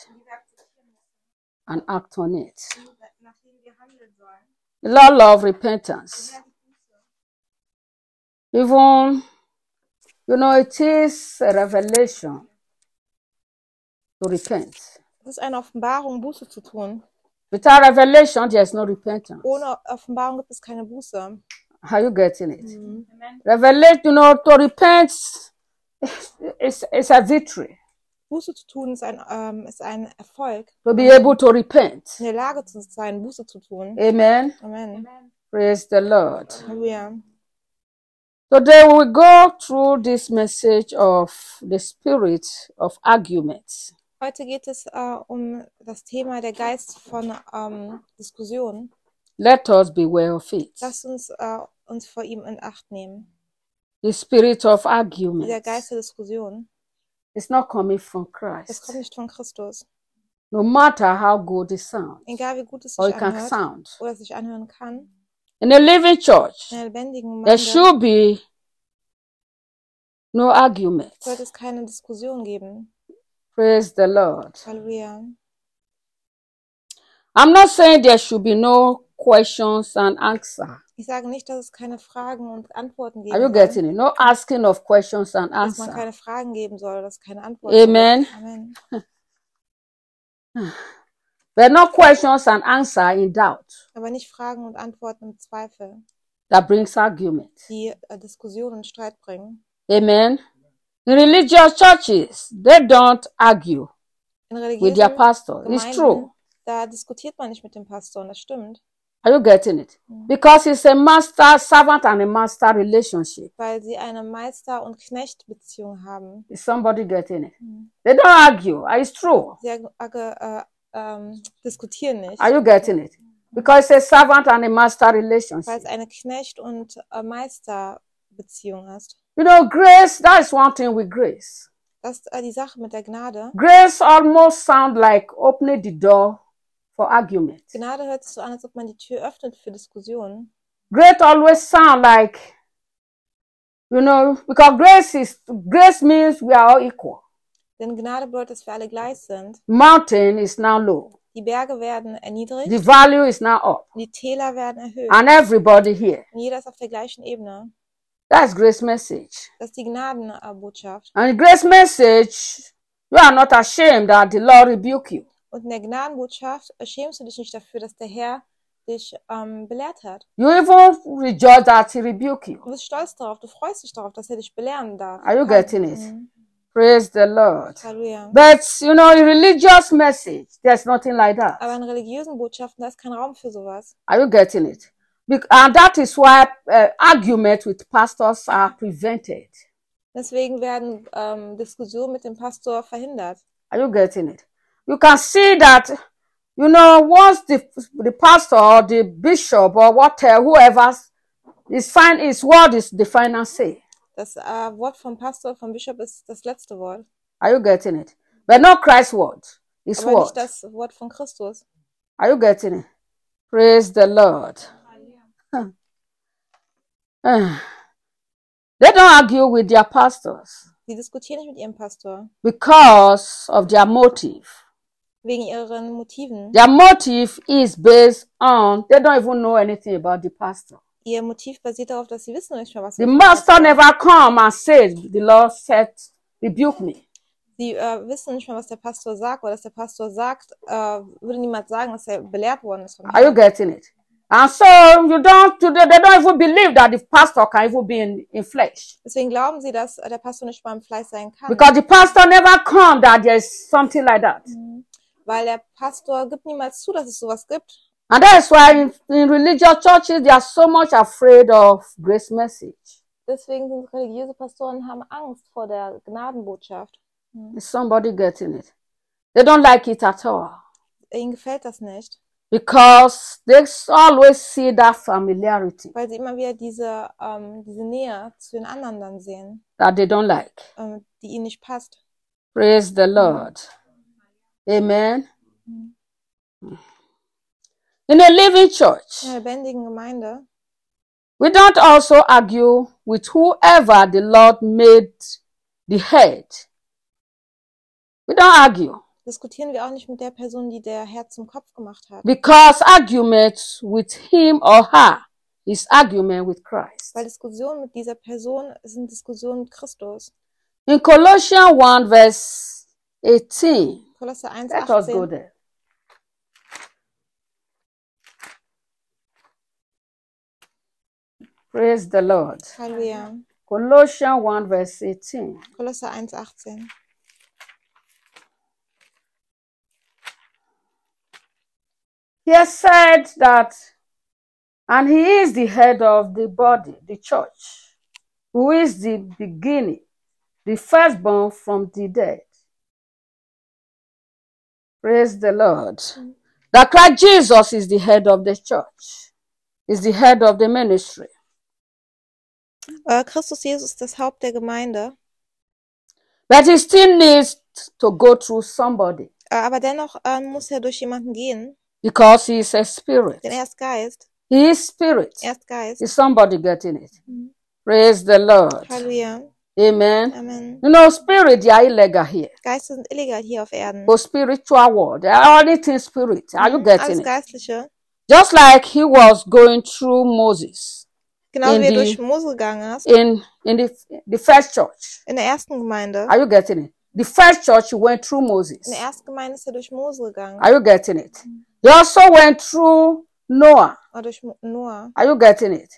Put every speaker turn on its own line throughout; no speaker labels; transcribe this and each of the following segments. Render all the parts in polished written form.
and act on it. The Lord loves repentance. Even, it is a revelation to repent.
Es ist eine Offenbarung, Buße zu tun.
Without revelation, there is no repentance.
Ohne Offenbarung gibt es keine Buße.
Are you getting it? Revelation, to repent is a victory.
Buße zu tun ist ein Erfolg.
To be able to repent.
In der Lage zu sein, Buße zu tun.
Amen.
Amen.
Praise the Lord.
Halleluja.
Today we will go through this message of the spirit of arguments.
Heute geht es um das Thema der Geist von Diskussionen.
Let us beware of it.
Lasst uns vor ihm in Acht nehmen.
The spirit of
Der
argument
Geist der Diskussion.
is not coming from
Es
Christ.
kommt nicht von Christus.
No matter how good it sounds
Egal wie gut es
or
sich
it can
anhört
sound.
oder sich anhören kann.
In a living church,
In einer lebendigen
there
Gemeinde
should be no argument.
sollte es keine Diskussion geben.
Praise the Lord.
Halleluja.
I'm not saying there should be no questions and answers.
Ich sage nicht, dass es keine Fragen und Antworten
Are you
geben soll.
getting it? No asking of questions and
Dass man
answers.
keine Fragen geben soll, dass es keine Antworten
Amen.
gibt. Amen.
But no questions and answers in doubt.
Aber nicht Fragen und Antworten im Zweifel,
That brings argument.
die Diskussion und Streit bringen.
Amen. In religious churches, they don't argue
In
with their
religiösen
pastor. It's
Gemeinden,
true.
da diskutiert man nicht mit dem Pastor, und das stimmt.
Are you getting it? Because it's a master servant and a master relationship.
Weil sie eine Meister- und Knechtbeziehung haben.
Is somebody getting it? They don't argue. It's true.
Sie diskutieren nicht,
Are you getting it? Because it's a servant and a master
weil
relationship.
es eine Knecht- und Meisterbeziehung ist.
Grace, that is one thing with grace.
Das ist die Sache mit der Gnade.
Grace almost sounds like opening the door for argument.
Gnade hört sich so an, als ob man die Tür öffnet für Diskussionen.
Grace always sound like, because grace means we are all equal.
Denn Gnade bedeutet, dass wir alle gleich sind.
Mountain is now low.
Die Berge werden erniedrigt,
The value is now up.
die Täler werden erhöht.
And everybody here.
Und jeder ist auf der gleichen Ebene.
That's grace message.
Das ist die Gnadenbotschaft.
And grace message, you are not ashamed that the Lord rebuke you.
Und in der Gnadenbotschaft schämst du dich nicht dafür, dass der Herr dich belehrt hat.
You even rejoice that he rebuke you.
Du bist stolz darauf, du freust dich darauf, dass er dich belehren darf.
Are you getting it? Praise the Lord.
Halleluja.
But, in religious message, there's nothing like that.
Aber in religiösen Botschaften, da ist kein Raum für sowas.
Are you getting it? And that is why arguments with pastors are prevented.
Deswegen werden Diskussionen mit dem Pastor verhindert.
Are you getting it? You can see that, once the pastor or the bishop or whoever his word is the final say.
Das Wort vom Pastor, vom Bischof ist das letzte Wort.
Are you getting it? But not Christ's word. His
Aber
word.
nicht das Wort von Christus.
Are you getting it? Praise the Lord. They don't argue with their pastors
Sie diskutieren nicht mit ihrem Pastor.
because of their motive.
Wegen ihren Motiven.
Their motive is based on, they don't even know anything about the pastor.
Ihr Motiv basiert darauf, dass sie wissen nicht mehr, was
The
mit dem
master
Pastor-
never come and said, the Lord said, rebuke me.
Sie wissen nicht mehr, was der Pastor sagt, weil das der Pastor sagt, würde niemand sagen, dass er belehrt worden ist vom
Are you
Herrn.
getting it? And so they don't even believe that the pastor can even be in flesh.
Deswegen glauben sie, dass der Pastor nicht beim Fleisch sein kann.
Because the pastor never come that there's something like that.
Weil der Pastor gibt niemals zu, dass es sowas gibt.
And that is why in religious churches they are so much afraid of grace message.
Deswegen sind religiöse Pastoren haben Angst vor der Gnadenbotschaft.
Is somebody getting it? They don't like it at all.
Ihnen gefällt das nicht,
Because they always see that familiarity
weil sie immer wieder diese Nähe zu den anderen dann sehen,
that they don't like.
die ihnen nicht passt.
Praise the Lord. Amen. In a living church,
In einer lebendigen Gemeinde
we don't also argue with whoever the Lord made the head. We don't argue.
diskutieren wir auch nicht mit der Person, die der Herz zum Kopf gemacht hat.
Because argument with him or her is argument with Christ.
Weil Diskussionen mit dieser Person sind Diskussionen mit Christus.
In Colossians 1 verse 18,
Kolosser 1,
let us go
18.
there. Praise the Lord.
Halleluja.
Colossians 1 verse 18.
Kolosser 1, 18.
He said that, and he is the head of the body, the church, who is the beginning, the firstborn from the dead. Praise the Lord. That Christ Jesus is the head of the church, is the head of the ministry.
Christus Jesus ist das Haupt der Gemeinde.
But he still needs to go through somebody
Aber dennoch muss er durch jemanden gehen,
because he is a spirit.
denn er ist Geist.
He is spirit.
Er ist Geist.
Is somebody getting it? Praise the Lord.
Halleluja.
Amen.
Amen.
You know, spirit, they are illegal here.
Geister sind illegal hier auf Erden.
For spiritual world, they are anything spirit. Are you getting
Alles
it?
Geistliche.
Just like he was going through Moses
Genauso
In
wie er
die-
durch Mose gegangen ist.
in the first church.
In der ersten Gemeinde.
Are you getting it? The first church, he went through Moses.
In der ersten Gemeinde ist er durch Mose gegangen.
Are you getting it? He also went through Noah.
Oder durch Noah.
Are you getting it?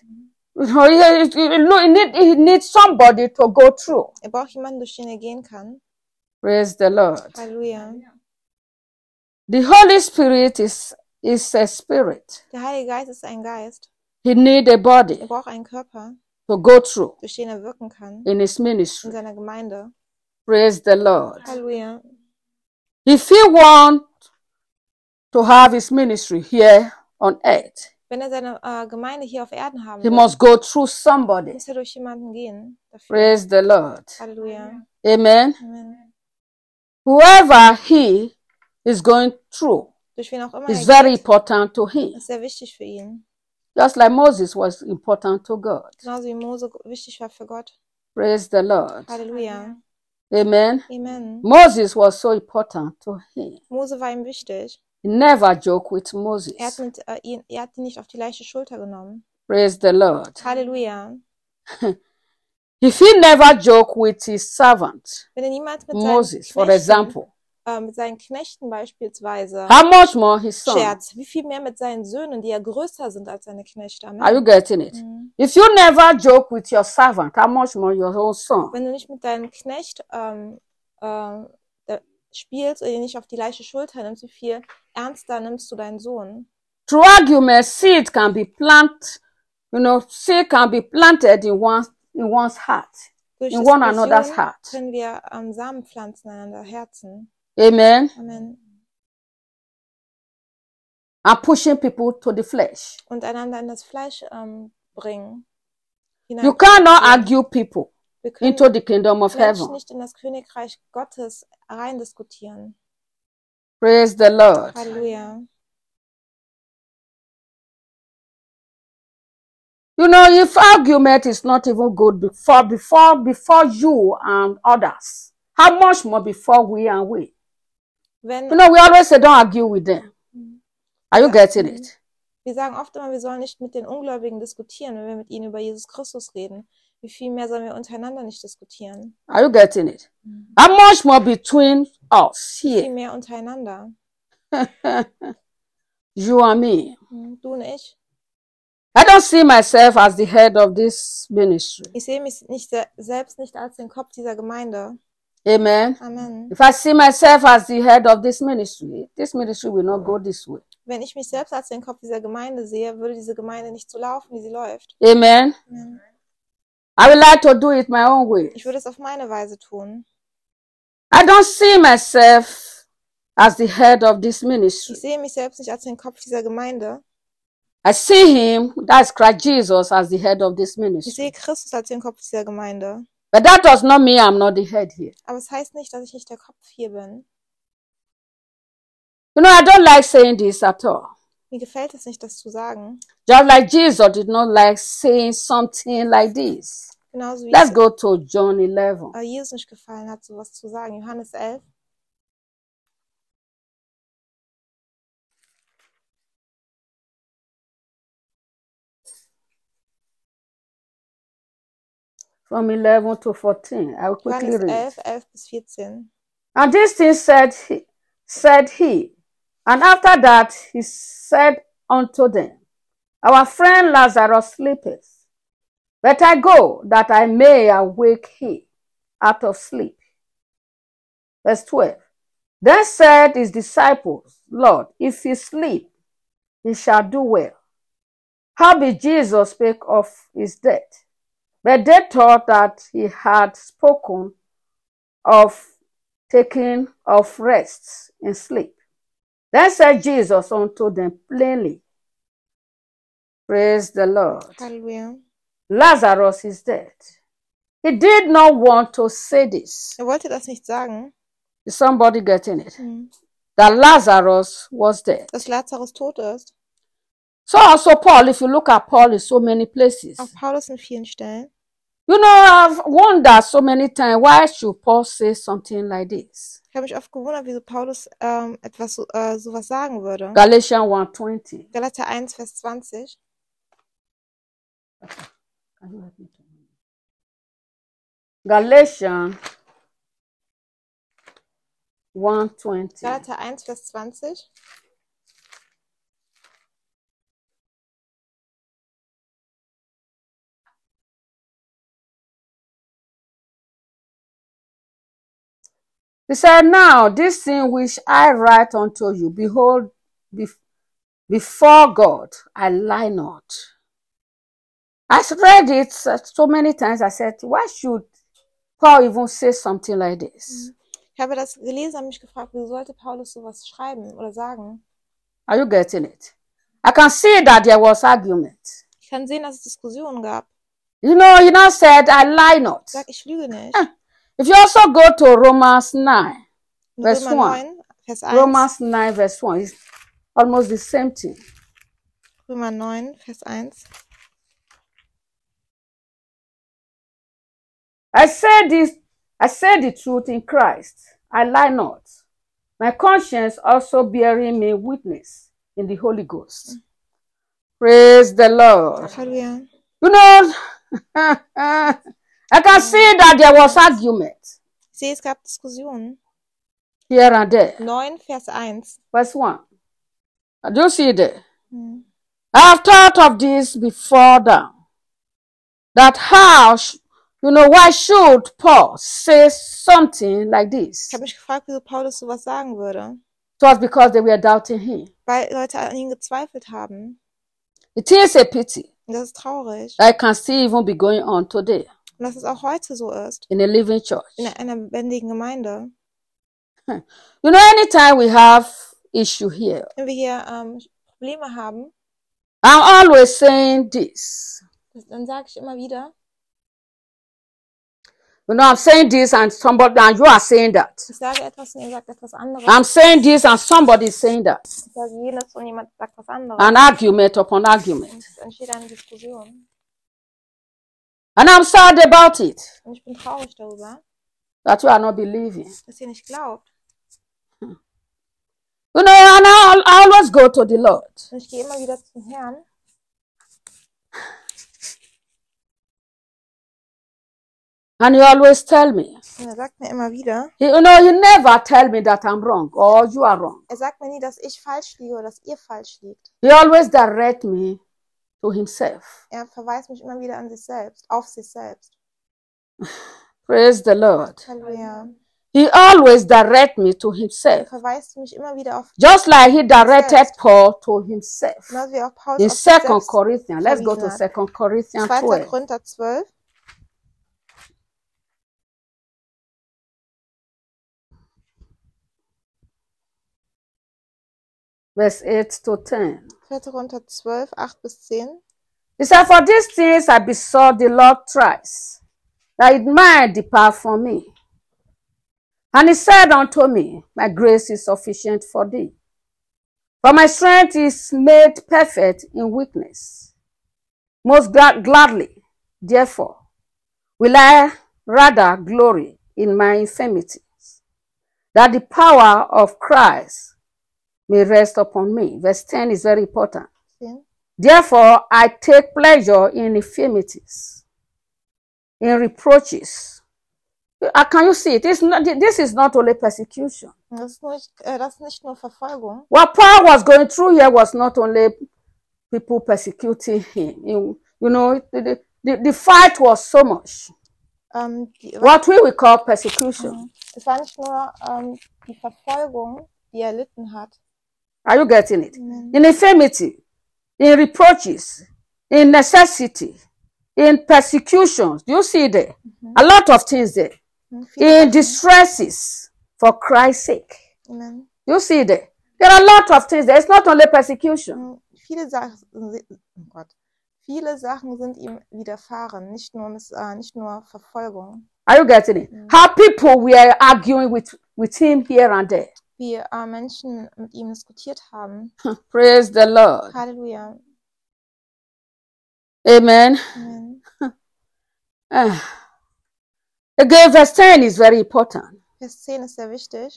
He needs somebody to go through.
Er braucht jemanden, durch den er gehen kann.
Praise the Lord.
Halleluja.
The Holy Spirit is a spirit.
Der Heilige Geist ist ein Geist.
He needs a body
Er braucht einen Körper,
to go through
durch den er wirken kann.
in his
In
ministry.
seiner Gemeinde.
Praise the Lord.
Halleluja.
If he want to have his ministry here on earth,
Wenn er seine Gemeinde hier auf Erden haben
he
will,
must go through somebody.
muss er durch jemanden gehen. Dafür.
Praise the Lord.
Halleluja.
Amen.
Amen.
Whoever he is going through
Durch wen auch immer
is
er
very
geht,
important to him.
ist sehr wichtig für ihn.
Just like Moses was important to God.
Genauso wie Mose wichtig war für Gott.
Praise the Lord.
Halleluja.
Amen.
Amen.
Moses was so important to him.
Mose war ihm wichtig.
He never joked with
Er hat,
Moses.
ihn nicht auf die leichte Schulter genommen.
Praise the Lord.
Halleluja.
If he never joked with his servant,
Wenn er niemals mit
Moses, for
Knechten,
example,
mit seinen Knechten beispielsweise
how much more his son?
scherzt, wie viel mehr mit seinen Söhnen, die ja größer sind als seine Knechte. Amen.
Are you getting it? If you never joke with your servant, how much more your own son?
Wenn du nicht mit deinem Knecht spielst oder ihn nicht auf die leichte Schulter nimmst, wie viel ernster nimmst du deinen Sohn?
Through argument, seed can be planted. You know, seed can be planted in one's heart,
Durch
in one
Diskussion
another's heart.
können wir Samen pflanzen in einander Herzen.
Amen.
Amen.
And pushing people to the flesh.
Und einander in das Fleisch bringen.
You cannot argue people
Wir können
into the kingdom of
Menschen
heaven.
nicht in das Königreich Gottes rein diskutieren.
Praise the Lord.
Halleluja.
You know, if argument is not even good before you and others, how much more before we and we?
Wenn,
You know, we always say don't argue with them. Are you getting it?
wir sagen oft immer, wir sollen nicht mit den Ungläubigen diskutieren, wenn wir mit ihnen über Jesus Christus reden. Wie viel mehr sollen wir untereinander nicht diskutieren?
Are you getting it? How much more between us
Viel
here,
mehr untereinander.
you and me?
Du und ich.
I don't see myself as the head of this ministry.
Ich sehe mich selbst nicht als den Kopf dieser Gemeinde.
Amen.
Amen.
If I see myself as the head of this ministry will not go this way.
Wenn ich mich selbst als den Kopf dieser Gemeinde sehe, würde diese Gemeinde nicht so laufen, wie sie läuft.
Amen.
Amen.
I would like to do it my own way.
Ich würde es auf meine Weise tun.
I don't see myself as the head of this ministry.
Ich sehe mich selbst nicht als den Kopf dieser Gemeinde.
I see him, that's Christ Jesus, as the head of this
Ich
ministry.
sehe Christus als den Kopf dieser Gemeinde.
But that does not mean I'm not the head here.
Aber es heißt nicht, dass ich nicht der Kopf hier bin.
You know, I don't like saying this at all.
Mir gefällt es nicht, das zu sagen.
Just like Jesus did not like saying something like this.
Genauso wie
Let's
es
go to John 11.
Jesus nicht gefallen hat, sowas zu sagen. Johannes 11.
from 11 to 14. I will quickly
Johannes
read.
11 bis 14.
And these things said he. And after that he said unto them, Our friend Lazarus sleepeth, but I go that I may awake him out of sleep. Verse 12. Then said his disciples, Lord, if he sleep, he shall do well. Howbeit Jesus spake of his death, but they thought that he had spoken of taking of rest in sleep. Then said Jesus unto them plainly, Praise the Lord.
Halleluja.
Lazarus is dead. He did not want to say this.
Wollte das nicht sagen,
Is somebody getting it? That Lazarus was dead.
dass Lazarus tot ist.
So also Paul, if you look at Paul in so many places,
Auch Paulus in vielen Stellen.
you know, I've wondered so many times, why should Paul say something like this?
Ich habe mich oft gewundert, wieso Paulus sowas sagen würde.
Galatians 1:20.
Galater 1, Vers 20.
Galatians 1:20.
Galater 1, Vers 20.
He said, Now this thing which I write unto you, behold, before God, I lie not. I read it so many times, I said, why should Paul even say something like this?
Ich habe das gelesen und mich gefragt, wieso sollte Paulus sowas schreiben oder sagen?
Are you getting it? I can see that there was argument.
Ich kann sehen, dass es Diskussionen gab.
You know, he now said, I lie not.
Ich sage, ich lüge nicht.
If you also go to Romans 9, verse
Römer
1.
9, Vers 1.
Romans 9, verse 1 is almost the same thing.
Römer 9, Vers 1.
I say the truth in Christ. I lie not. My conscience also bearing me witness in the Holy Ghost. Praise the Lord.
Halleluja.
You know, I can see that there was argument
Ich sehe, es gab Diskussionen.
here and there.
9, Vers 1.
Verse 1. Do you see it there? I have thought of this before now. That why should Paul say something like this?
Ich habe mich gefragt, wieso Paulus sowas sagen würde.
It was because they were doubting him.
Weil Leute an ihn gezweifelt haben.
It is a pity.
Und das ist traurig.
That can still even be going on today
Und dass es auch heute so ist.
in a living church.
In einer lebendigen Gemeinde.
You know, anytime we have issue here,
Wenn wir hier Probleme haben,
I'm always saying this.
dann sage ich immer wieder,
You know, I'm saying this and you are saying that.
ich sage etwas und ihr sagt etwas anderes.
I'm saying this and somebody is saying that.
Ich sage jenes und jemand sagt was anderes.
An argument upon argument.
Und es entsteht eine Diskussion.
And I'm sad about it.
Und ich bin traurig darüber,
That you are not believing.
dass ihr nicht glaubt.
You know, and I always go to the Lord.
Und ich gehe immer wieder zum Herrn.
And he always tell me.
Und er sagt mir immer wieder,
He never tell me that I'm wrong or you are wrong.
er sagt mir nie, dass ich falsch liege oder dass ihr falsch liegt.
He always direct me to himself.
Er verweist mich immer wieder an sich selbst, auf sich selbst.
Praise the Lord.
Halleluja.
He always direct me to
Er
himself.
verweist mich immer wieder auf
Just like he directed Paul to himself.
genauso wie auch Paulus
In
auf sich
2
selbst
Corinthians. Let's go to
verwiesen hat.
2 Corinthians
2.
12.
Korinther 12.
Verse 8 to 10.
2. Korinther 12, 8 bis 10.
He said, For these things I besought the Lord thrice, that it might depart from me. And he said unto me, My grace is sufficient for thee. For my strength is made perfect in weakness. Most gladly, therefore, will I rather glory in my infirmities, that the power of Christ may rest upon me. Verse 10 is very important.
10.
Therefore, I take pleasure in infirmities, in reproaches. Can you see it? This is not only persecution.
Das ist nicht nur Verfolgung.
What Paul was going through here was not only people persecuting him. You know, the fight was so much. What we will call persecution.
Es war nicht nur die Verfolgung, die er erlitten hat.
Are you getting it?
Amen.
In infirmity, in reproaches, in necessity, in persecutions. Do you see there? A lot of things there. In distresses for Christ's sake.
Amen.
You see there? There are a lot of things there. It's not only persecution.
Viele Sachen sind ihm widerfahren, nicht nur Verfolgung.
Are you getting it? How people were arguing with him here and there.
Wie Menschen mit ihm diskutiert haben.
Praise the Lord.
Halleluja.
Amen.
Amen.
Again, verse 10 is very important.
Vers 10 ist sehr wichtig.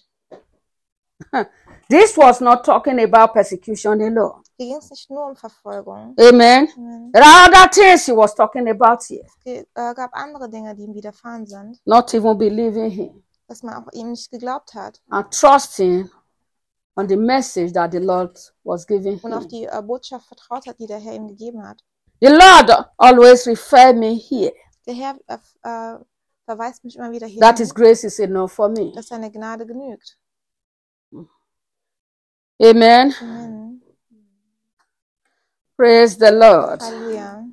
This was not talking about persecution alone.
Hier ging es nicht nur um Verfolgung.
Amen.
Amen.
There are other things he was talking about here.
Es gab andere Dinge, die ihm widerfahren sind,
Not even believing him
dass man auch ihm nicht geglaubt hat
and trusting on the message that the Lord was giving
und auf
him.
die Botschaft vertraut hat, die der Herr ihm gegeben hat.
The Lord always referred me here.
Der Herr verweist mich immer wieder
That His
hin,
grace is enough for me.
dass seine Gnade genügt.
Amen.
Amen.
Praise the Lord.
Halleluja.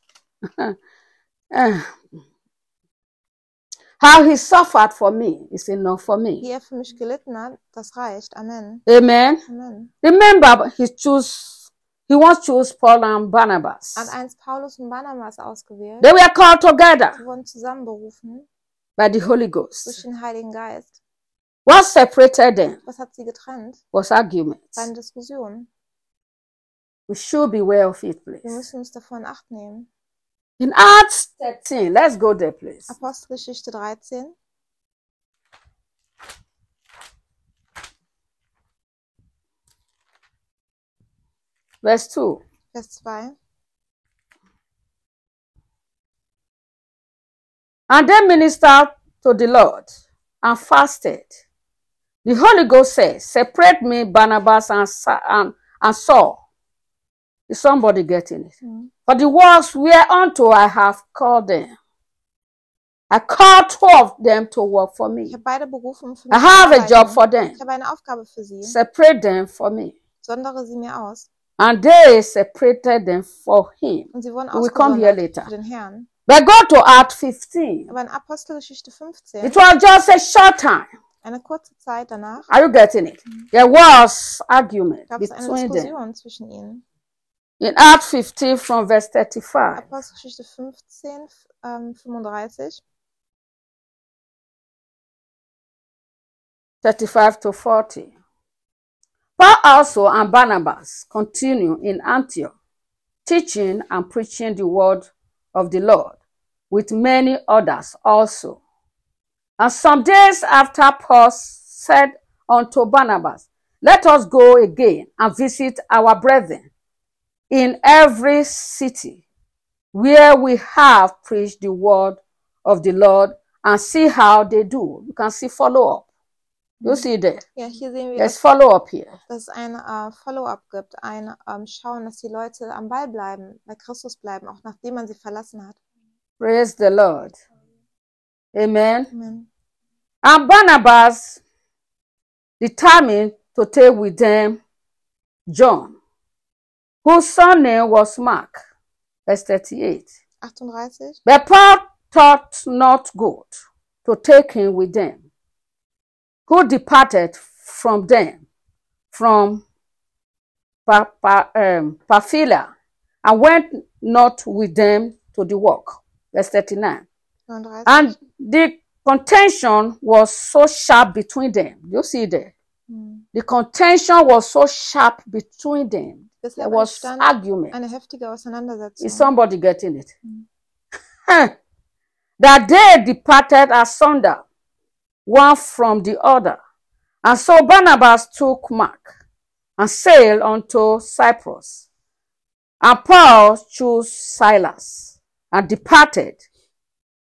How He suffered for me is enough for me.
Wie er für mich gelitten hat, das reicht. Amen.
Amen.
Amen.
Remember, He once chose Paul and Barnabas.
Hat einst Paulus und Barnabas ausgewählt.
They were called together
Sie wurden zusammenberufen
by the Holy
durch
Ghost.
den Heiligen Geist.
What separated them
Was hat sie getrennt?
was arguments.
Seine Diskussion.
We should beware of it,
Wir
please.
müssen uns davon Acht nehmen.
In Acts 13, let's go there, please.
Apostelgeschichte 13.
Verse 2.
Vers 2.
And they ministered to the Lord and fasted. The Holy Ghost says, separate me, Barnabas and Saul. Is somebody getting it? For the works whereunto I have called them. I called 2 of them to work for me.
Ich habe beide berufen, für
I
mich zu
have a
arbeiten.
job for them.
Ich habe eine Aufgabe für sie.
Separate them for me.
Sondere sie mir aus.
And they separated them for him.
Und sie wurden
We will come here
ausgesondert
later.
für den Herrn.
But go to Acts 15.
Aber in Apostelgeschichte 15,
It was just a short time.
eine kurze Zeit danach,
Are you getting it? There was argument
gab es eine
between them.
Diskussion zwischen ihnen.
In Acts 15 from verse 35.
Apostelgeschichte 15, 35.
35 to 40. Paul also and Barnabas continue in Antioch, teaching and preaching the word of the Lord, with many others also. And some days after, Paul said unto Barnabas, let us go again and visit our brethren in every city where we have preached the word of the Lord, and see how they do. You can see follow up. You see there.
Ja, hier sehen wir,
There's follow up here.
dass es ein Follow-up gibt, ein Schauen, dass die Leute am Ball bleiben, bei Christus bleiben, auch nachdem man sie verlassen hat.
Praise the Lord. Amen.
Amen.
And Barnabas determined to take with them John, whose surname was Mark. Verse 38.
38.
But Paul thought not good to take him with them, who departed from them from Pamphylia, and went not with them to the work. Verse 39.
39.
And the contention was so sharp between them. You see there? The contention was so sharp between them. There
Deshalb
was
entstand
argument.
eine heftige Auseinandersetzung.
Is somebody getting it? That they departed asunder, one from the other. And so Barnabas took Mark and sailed unto Cyprus. And Paul chose Silas and departed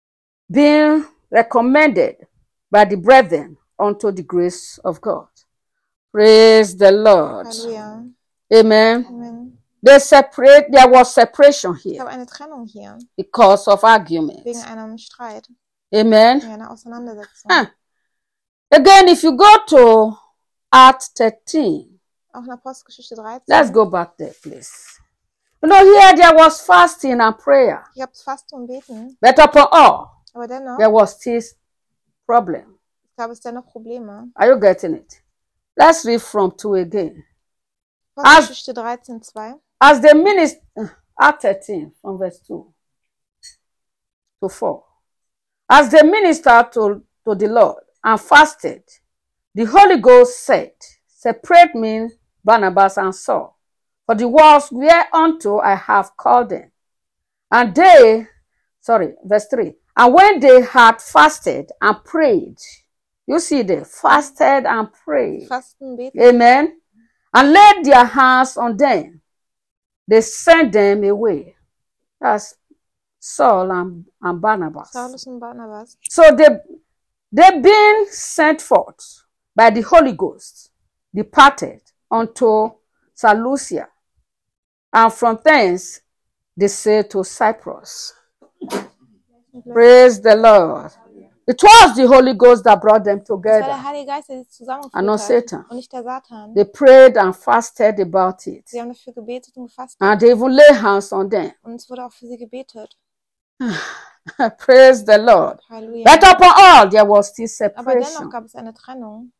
being recommended by the brethren unto the grace of God. Praise the Lord.
Halleluja.
Amen.
Amen.
There was separation
Es
here
gab eine Trennung hier,
because of argument.
wegen einem Streit,
Amen.
wegen einer Auseinandersetzung.
Again, if you go to Acts 13,
Auch in Apostelgeschichte 13.
let's go back there, please. You know, here there was fasting and prayer,
Hier gab es Fasten und Beten,
but upon all,
aber dennoch
there was still problem.
gab es dennoch Probleme.
Are you getting it? Let's read from 2 again.
Apostelgeschichte 13, 2.
As the minister, Act 13, from verse 2 to 4. As they ministered to the Lord and fasted, the Holy Ghost said, separate me, Barnabas and Saul, for the works whereunto I have called them. And verse 3. And when they had fasted and prayed, you see they fasted and prayed.
Fasten, Beten.
Amen. And laid their hands on them. They sent them away. That's Saul and Barnabas.
Saulus und Barnabas.
So they being sent forth by the Holy Ghost, departed unto Seleucia, and from thence they sailed to Cyprus. Praise the Lord. It was the Holy Ghost that brought them
Es war
together,
der Heilige Geist, der sie
and not
zusammengeführt
Satan.
hat und nicht der Satan.
They prayed and fasted about it,
Sie haben dafür gebetet und gefastet
and they even lay hands on them.
und es wurde auch für sie gebetet.
Praise the Lord.
Halleluja.
But upon all, there was still
Aber dennoch
separation.
gab es eine Trennung.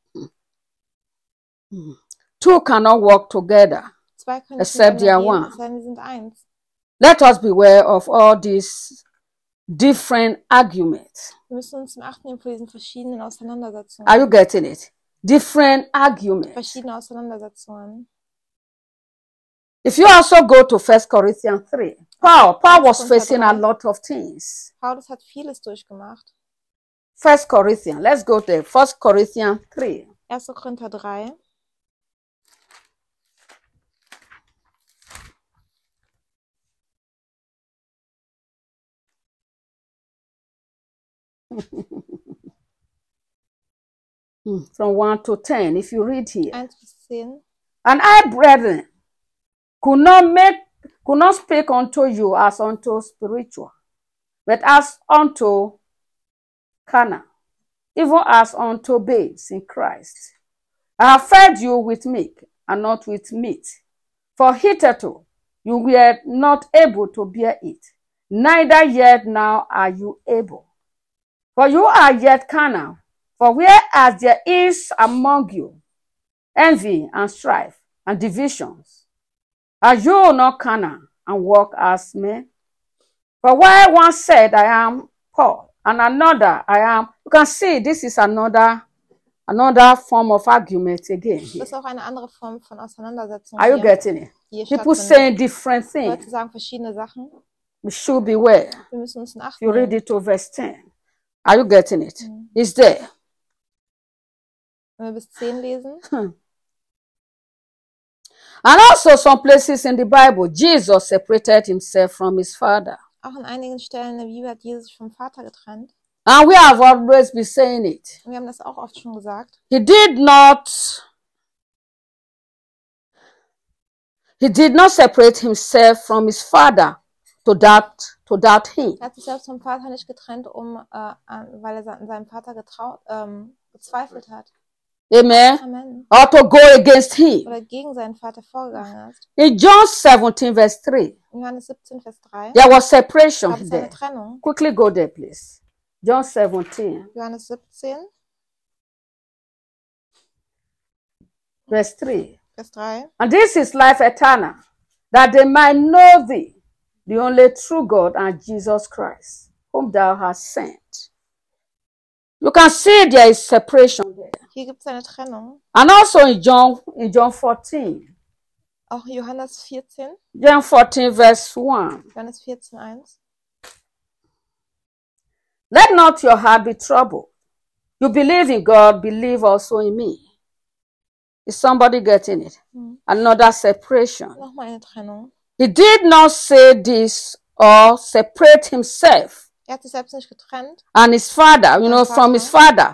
Two cannot work together
Zwei können nicht
except they are
miteinander
one.
gehen, es sei denn, sie sind eins.
Let us beware of all these different arguments.
Wir müssen uns im Acht nehmen vor diesen verschiedenen Auseinandersetzungen.
Are you getting it? Different arguments.
Verschiedene Auseinandersetzungen.
If you also go to 1 Corinthians 3, Paul was facing a lot of things.
Paulus hat vieles durchgemacht.
1 Corinthians, let's go there. 1 Corinthians 3.
1. Korinther 3.
From 1 to 10, if you read here.
1 bis 10.
And I, brethren, could not speak unto you as unto spiritual, but as unto carnal, even as unto babes in Christ. I have fed you with milk and not with meat, for hitherto you were not able to bear it, neither yet now are you able. For you are yet carnal, for whereas there is among you envy and strife and divisions, are you not carnal and walk as men? For while one said, I am Paul, and another, I am, you can see this is another form of argument again here.
Das ist auch eine andere Form von Auseinandersetzung.
Are you
hier,
getting it?
die hier
People
stattfindet.
saying different
Leute
things.
sagen verschiedene Sachen.
We should beware.
Wir müssen uns in Acht
You read
nehmen.
it to verse 10. Are you getting it? It's there.
Wenn wir bis 10 lesen.
And also some places in the Bible, Jesus separated himself from his Father.
Auch an einigen Stellen in der Bibel hat Jesus sich vom Vater getrennt.
And we have always been saying it.
Und wir haben das auch oft schon gesagt.
He did not separate himself from his Father to doubt him.
Er hat sich selbst vom Vater nicht getrennt, weil er an seinem Vater gezweifelt hat.
Amen.
Amen.
Or to go against him.
Oder gegen seinen Vater vorgegangen ist.
In John 17, verse 3,
In Johannes 17, Vers 3
there was separation
gab es
there.
eine Trennung.
Quickly go there, please. John 17,
Johannes 17,
verse 3.
Vers 3.
And this is life eternal, that they might know thee, the only true God, and Jesus Christ, whom thou hast sent. You can see there is separation there.
Hier gibt es eine Trennung.
And also in John 14.
Auch Johannes 14,
John 14, verse 1.
Johannes 14, 1.
Let not your heart be troubled. You believe in God, believe also in me. Is somebody getting it? Another separation.
Nochmal eine Trennung.
He did not say this or separate himself
Er hat sich selbst nicht getrennt.
and his father, from his father.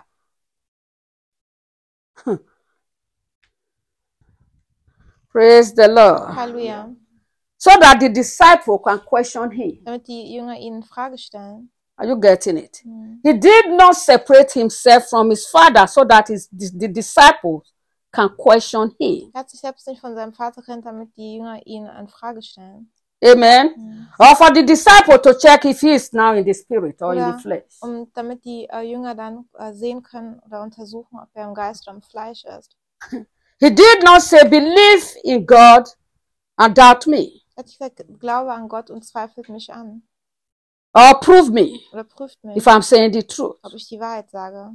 Praise the Lord.
Halleluja.
So that the disciple can question him.
Damit die Jünger ihn in Frage stellen.
Are you getting it? He did not separate himself from his father so that the disciples can question him.
Er hat sich selbst nicht von seinem Vater getrennt, damit die Jünger ihn in Frage stellen.
Amen. Or for the disciple to check if he is now in the spirit or in the flesh.
Damit die Jünger dann sehen können oder untersuchen, ob er im Geist oder im Fleisch ist.
He did not say, believe in God and doubt me.
Er hat gesagt, glaube an Gott und zweifelt mich an.
Or prove me
Oder prüft mich,
if I'm saying the truth.
ob ich die Wahrheit sage.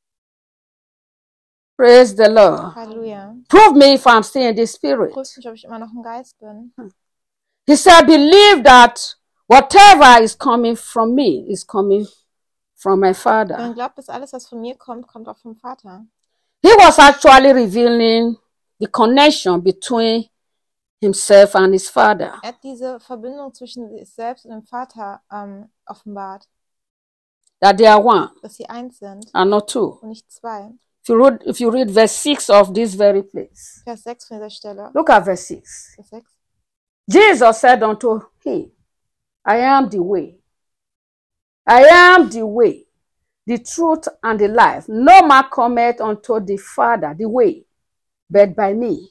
Praise the Lord.
Halleluja.
Prove me if I'm still in the spirit.
Prüft mich, ob ich immer noch im Geist bin.
He said, believe that whatever is coming from me is coming from my Father.
Und glaubt, dass alles, was von mir kommt, kommt auch vom Vater.
He was actually revealing the connection between himself and his Father.
Er hat diese Verbindung zwischen sich selbst und dem Vater offenbart.
That they are one
Dass sie eins sind
and not two.
und nicht zwei.
If you read verse 6 of this very place.
Vers 6 von dieser Stelle.
Look at verse 6.
Vers 6.
Jesus said unto him, I am the way. I am the way, the truth, and the life. No man cometh unto the Father, the way, but by me.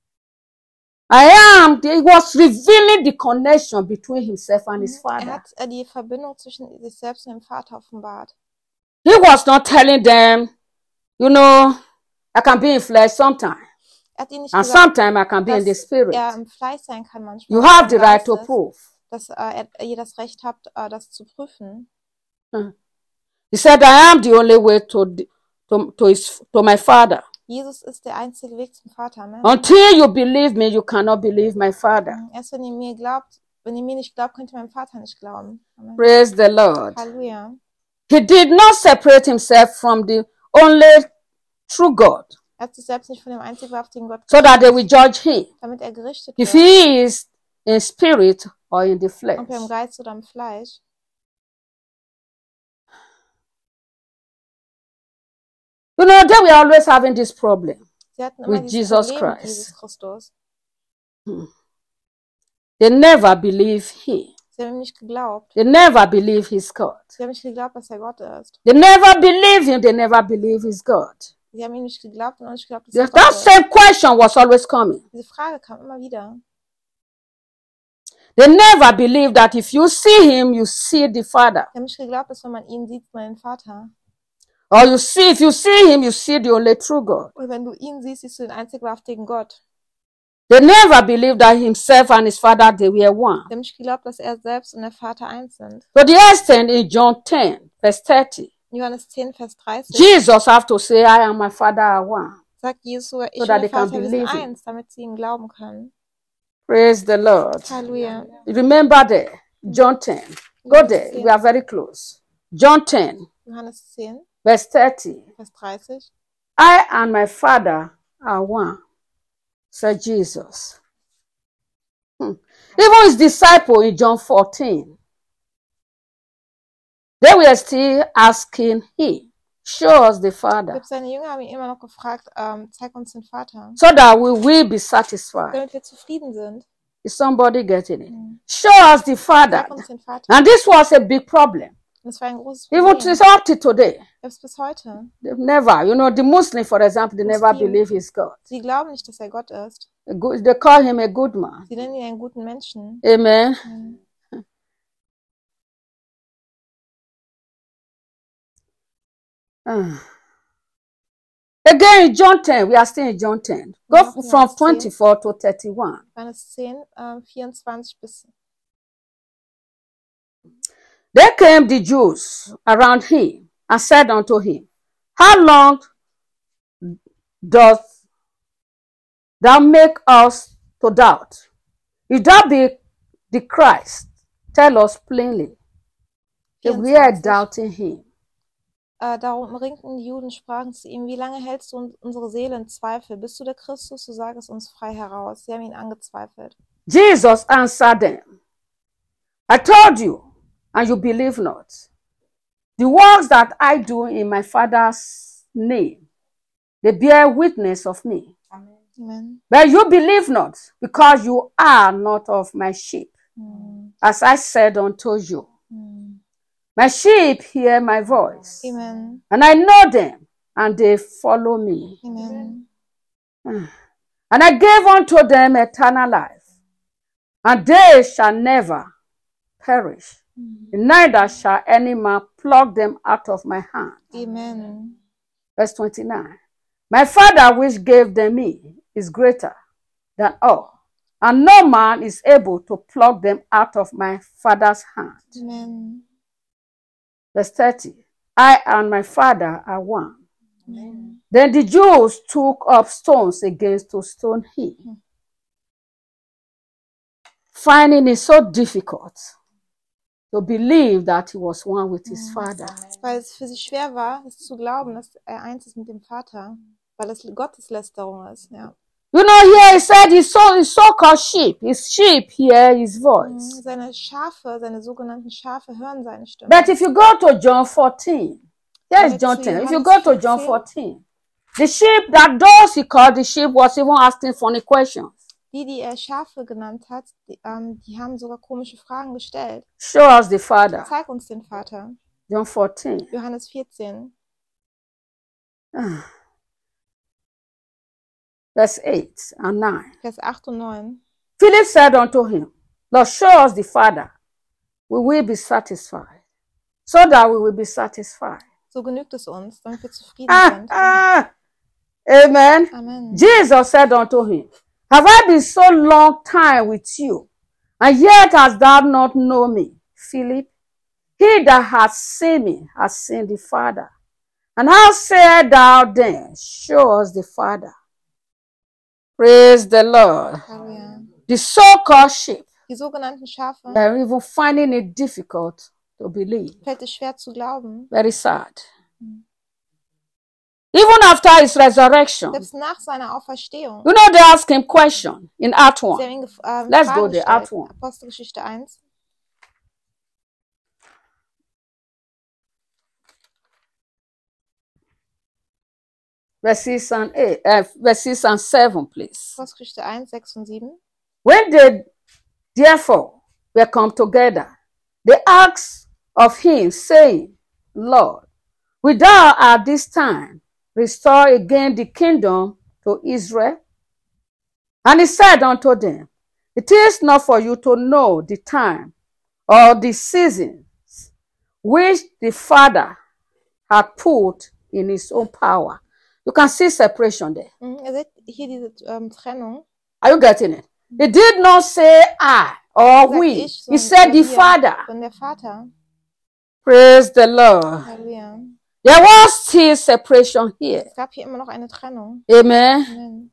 He was revealing the connection between himself and his Father.
Er hat die Verbindung zwischen sich selbst und dem Vater offenbart.
He was not telling them, I can be in flesh sometime.
Er hat ihnen nicht
And
gesagt,
sometime I can be in the spirit.
er im Fleisch sein kann manchmal.
You have the right to prove.
Dass ihr das Recht habt, das zu prüfen.
He said, I am the only way to my Father.
Jesus ist der einzige Weg zum Vater. Ne?
Until you believe me, you cannot believe my Father.
Erst wenn ihr mir glaubt, wenn ihr mir nicht glaubt, könnt ihr meinem Vater nicht glauben. Amen.
Praise the Lord.
Halleluja.
He did not separate himself from the only true God,
Er hat sich selbst nicht von dem einzig wahrhaftigen Gott
so that they will judge him,
damit er gerichtet
if
wird,
he is in spirit or in the flesh.
ob er im Geist oder im Fleisch.
They were always having this problem
Sie hatten immer
with
dieses
Jesus
Problem mit
Christ.
Jesus Christus.
They never believe him.
Sie haben ihm nicht geglaubt.
They never believe he's God.
Sie haben nicht geglaubt, dass er Gott ist.
They never believe him. They never believe he's God.
Sie haben ihm nicht geglaubt und auch nicht geglaubt, dass er
That
Gott ist.
same question was always coming.
Diese Frage kam immer wieder.
They never believe that if you see him, you see the Father.
Sie haben nicht geglaubt, dass wenn man ihn sieht, man den Vater.
Or if you see him, you see the only true God.
Und wenn du ihn siehst, siehst du den einzig wahrhaftigen Gott.
They never believed that himself and his Father, they were one.
Sie haben nicht geglaubt, dass er selbst und der Vater eins sind.
To the extent in John 10, verse 30,
In Johannes 10, Vers 30
Jesus have to say, I and my Father are one.
sagt Jesus sogar, ich
So
und
that
der
they can
Vater, wir sind
believe him.
eins, damit sie ihm glauben können.
Praise the Lord.
Halleluja.
Remember there, John 10. Go there. We are very close. John 10,
Johannes 10,
verse 30.
Vers 30.
I and my Father are one, said Jesus. Even his disciple in John 14, they were still asking him, show us the Father,
Selbst seine Jünger haben ihn immer noch gefragt, zeig uns den Vater,
so that we will be satisfied.
damit wir zufrieden sind.
Is somebody getting it? Show us the Father.
Zeig uns den Vater.
And this was a big problem.
Und es war ein großes
Even
Problem.
up to today.
Selbst bis heute.
They've never, the Muslim, for example, they never
Muslim.
believe he's God.
Sie glauben nicht, dass er Gott ist.
They call him a good man.
Sie nennen ihn einen guten Menschen.
Amen. Again, in John 10, we are still in John 10. Go
Ja,
from
ja,
24 to 31.
Johannes 10, 24 bis.
There came the Jews around him and said unto him, how long doth thou make us to doubt? If thou be the Christ, tell us plainly. They were
24.
doubting him.
Darum ringten die Juden, sprachen zu ihm, wie lange hältst du unsere Seele in Zweifel? Bist du der Christus, so sag es uns frei heraus. Sie haben ihn angezweifelt.
Jesus answered them, I told you, and you believe not. The works that I do in my Father's name, they bear witness of me.
Amen.
But you believe not, because you are not of my sheep, as I said unto you. My sheep hear my voice,
Amen.
and I know them, and they follow me.
Amen.
And I gave unto them eternal life, and they shall never perish, neither shall any man pluck them out of my hand.
Amen.
Verse 29. My Father which gave them me is greater than all, and no man is able to pluck them out of my Father's hand.
Amen.
Verse 30. I and my Father are one.
Amen.
Then the Jews took up stones against to stone him, finding it so difficult to believe that he was one with his Father.
Weil es für sie schwer war, es zu glauben, dass er eins ist mit dem Vater, weil es Gotteslästerung ist. Ja.
You know, here he said his so-called sheep. His sheep hear his voice.
Seine Schafe, seine sogenannten Schafe hören seine Stimme.
But if you go to John 14, here's John 10. If you go to John 14, the sheep that those he called the sheep was even asking funny questions.
Die er Schafe genannt hat, die haben sogar komische Fragen gestellt.
Show us the Father.
Zeig uns den Vater.
John 14.
Johannes 14.
Verse 8 and 9.
Vers 8 und 9.
Philip said unto him, Lord, show us the Father. We will be satisfied. So that we will be satisfied.
So genügt es uns, damit wir zufrieden sind.
Amen.
Amen.
Jesus said unto him, have I been so long time with you, and yet hast thou not known me, Philip? He that hath seen me has seen the Father. And how sayest thou then, show us the Father? Praise the Lord.
Halleluja.
The so-called sheep,
Die sogenannten Schafe,
they're even finding it difficult to believe.
fällt es schwer zu glauben.
Very sad. Even after his resurrection,
Selbst nach seiner Auferstehung.
you know, they ask him question in Act
Sie
1.
haben ihn
Let's go
Fragen
there, Act
gestellt.
1.
Apostelgeschichte 1.
Verses and 7, please.
Apostelgeschichte 1, 6 und 7.
When they therefore were come together, they asked of him, saying, Lord, wilt thou at this time restore again the kingdom to Israel? And he said unto them, it is not for you to know the time or the seasons which the Father had put in his own power. You can see separation there.
Ihr seht hier diese Trennung.
Are you getting it? He did not say I or
Sagt
we.
ich,
He
sondern
said the
wir,
Father.
sondern der Vater.
Praise the Lord.
Halleluja.
There was still separation here.
Es gab hier immer noch eine Trennung.
Amen.
Amen.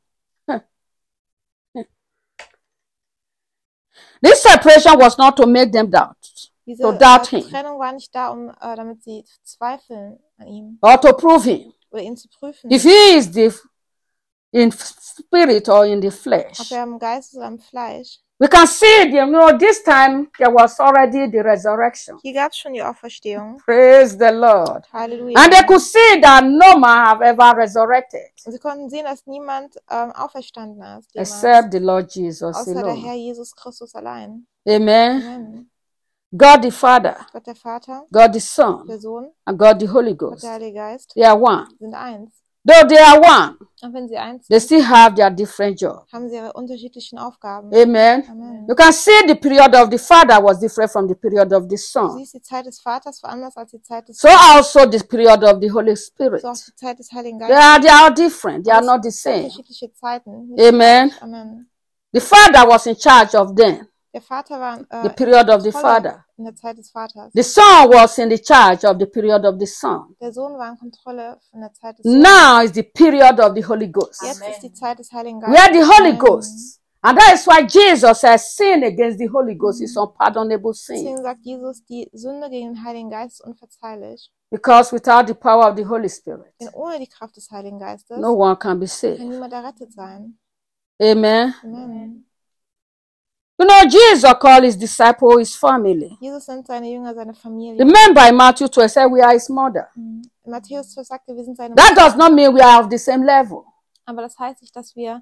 This separation was not to make them doubt
Diese
So doubt him.
Trennung war nicht da, damit sie zweifeln an ihm
or to prove him.
oder ihn zu prüfen,
If he is in spirit or in the
ob
flesh.
er im Geist oder im Fleisch.
We can see, this time there was already the resurrection.
Hier gab es schon die Auferstehung.
Praise the Lord.
Halleluja.
And they could see that no man have ever resurrected
Und sie konnten sehen, dass niemand auferstanden ist, jemals,
except the Lord Jesus
außer der
alone.
Herr Jesus Christus allein.
Amen.
Amen.
God the Father,
Gott der Vater,
God the Son,
der Sohn,
and God the Holy
Gott
Ghost.
der Heilige Geist
They are one.
sind eins.
Though they are one,
Und wenn sie eins
they
sind,
still have their different jobs.
haben sie ihre unterschiedlichen Aufgaben.
Amen.
Amen.
You can see the period of the Father was different from the period of the
Du
Son.
siehst, die Zeit des Vaters war anders als die Zeit des
So also the period of the Holy Spirit.
so auch die Zeit des Heiligen
They
Geistes.
are different. They are not the same.
Unterschiedliche Zeiten. nicht
Amen.
gleich. Amen.
The Father was in charge of them,
Der Vater war
the period of the
Kontrolle
Father.
in der Zeit des Vaters.
The Son was in the charge of the period of the Son.
Der Sohn war in Kontrolle von der Zeit des Sohnes.
Now is the period of the Holy Ghost.
Jetzt ist die Zeit des Heiligen
We are
Geistes.
the Holy
Amen.
Ghost. And that is why Jesus says sin against the Holy Ghost is unpardonable sin.
Deswegen sagt Jesus, die Sünde gegen den Heiligen Geist ist unverzeihlich.
Because without the power of the Holy Spirit,
Denn ohne die Kraft des Heiligen Geistes
no one can be
kann
saved.
niemand errettet sein.
Amen.
Amen.
You know, Jesus called his disciple his family.
Jesus nennt seine Jünger seine Familie.
Remember in Matthew 12, said we are his mother.
In Matthäus 12 sagte, wir sind seine
That
Mutter.
does not mean we are of the same level.
Aber das heißt nicht, dass wir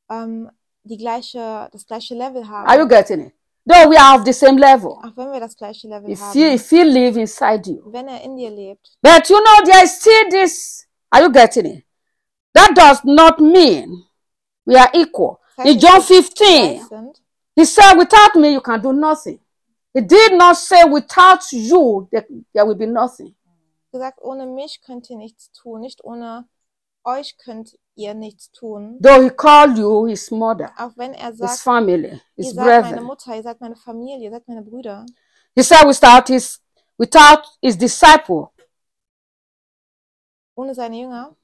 das gleiche Level haben.
Are you getting it? Though we are of the same level.
Auch wenn wir das gleiche Level
If
haben.
he live inside you.
Wenn in dir lebt.
But you know, there is still this. Are you getting it? That does not mean we are equal. In John 15, he said, without me, you can do nothing. He did not say, without you, there will be nothing.
Gesagt, ohne mich könnt ihr nichts tun. Nicht ohne euch könnt ihr nichts tun.
Though he called you his mother,
auch wenn sagt,
his family, his
ihr seid
brethren.
meine Mutter, ihr seid meine Familie, ihr seid meine Brüder.
He said, without his disciple,
ohne seine Jünger,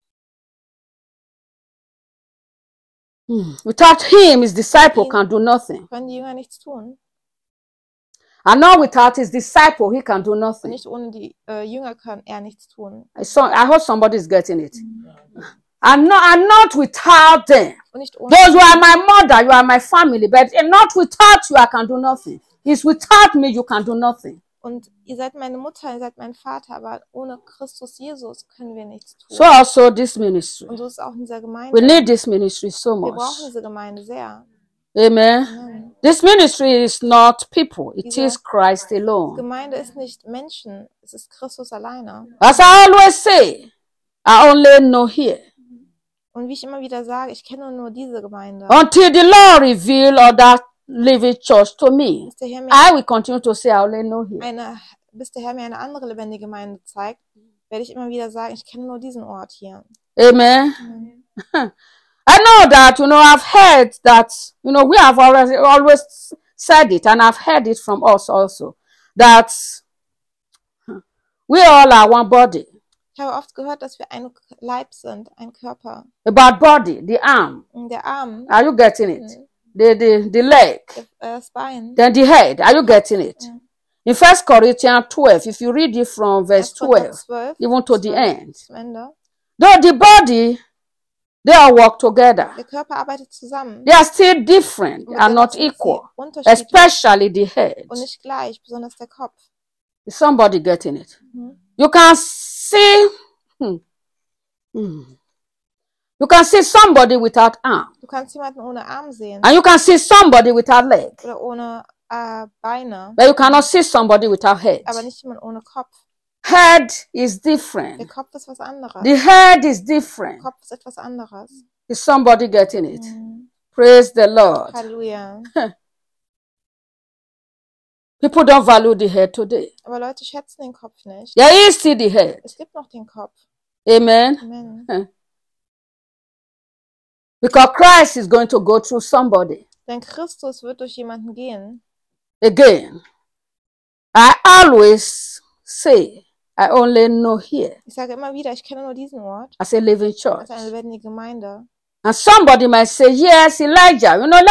without him, his disciple can do nothing.
Können die Jünger nichts tun.
And not without his disciple, he can do nothing.
Und nicht ohne die Jünger kann nichts tun.
I hope somebody is getting it. And not without them.
Und nicht ohne
Those you are my mother, you are my family, but not without you, I can do nothing. It's without me, you can do nothing.
Und ihr seid meine Mutter, ihr seid mein Vater, aber ohne Christus Jesus können wir nichts tun.
So also this ministry.
Und so ist es auch in dieser Gemeinde.
We need this ministry so
Wir
much.
brauchen diese Gemeinde sehr.
Amen.
Amen.
This ministry is not people, it is Christ alone.
Gemeinde ist nicht Menschen, es ist Christus alleine.
As I always say, I only know here.
Und wie ich immer wieder sage, ich kenne nur diese Gemeinde.
Until the Lord reveal other living church to me, I will continue to say I only know here.
Bis der Herr mir eine andere lebendige Gemeinde zeigt, werde ich immer wieder sagen, ich kenne nur diesen Ort hier.
Amen. I know that, I've heard that, we have always said it, and I've heard it from us also, that we all are one body.
Ich habe oft gehört, dass wir ein Leib sind, ein Körper.
About body, the arm.
Der Arm.
Are you getting it? The leg.
Das Bein.
Then the head. Are you getting it? In 1 Corinthians 12, if you read it from verse 12, even to the end. Though the body, they all work together.
Der Körper arbeitet zusammen.
They are still different and not equal, especially the head.
Und nicht gleich, besonders der Kopf.
Is somebody getting it? You can see, you can see somebody without arm.
Du kannst jemanden ohne Arm sehen.
And you can see somebody without leg.
Oder ohne Beine.
But you cannot see somebody without head.
Aber nicht jemand ohne Kopf.
Head is different.
Der Kopf ist was anderes.
The head is different.
Der Kopf ist etwas anderes.
Is somebody getting it? Praise the Lord.
Halleluja.
People don't value the head today.
Aber Leute schätzen den Kopf nicht.
There is still the head.
Es gibt noch den Kopf.
Amen.
Amen.
Because Christ is going to go through somebody.
Denn Christus wird durch jemanden gehen.
Again, I always say, I only know here.
Ich sage immer wieder, ich kenne nur diesen Ort.
As a living church.
Als eine lebendige Gemeinde.
And somebody might say, yes, Elijah.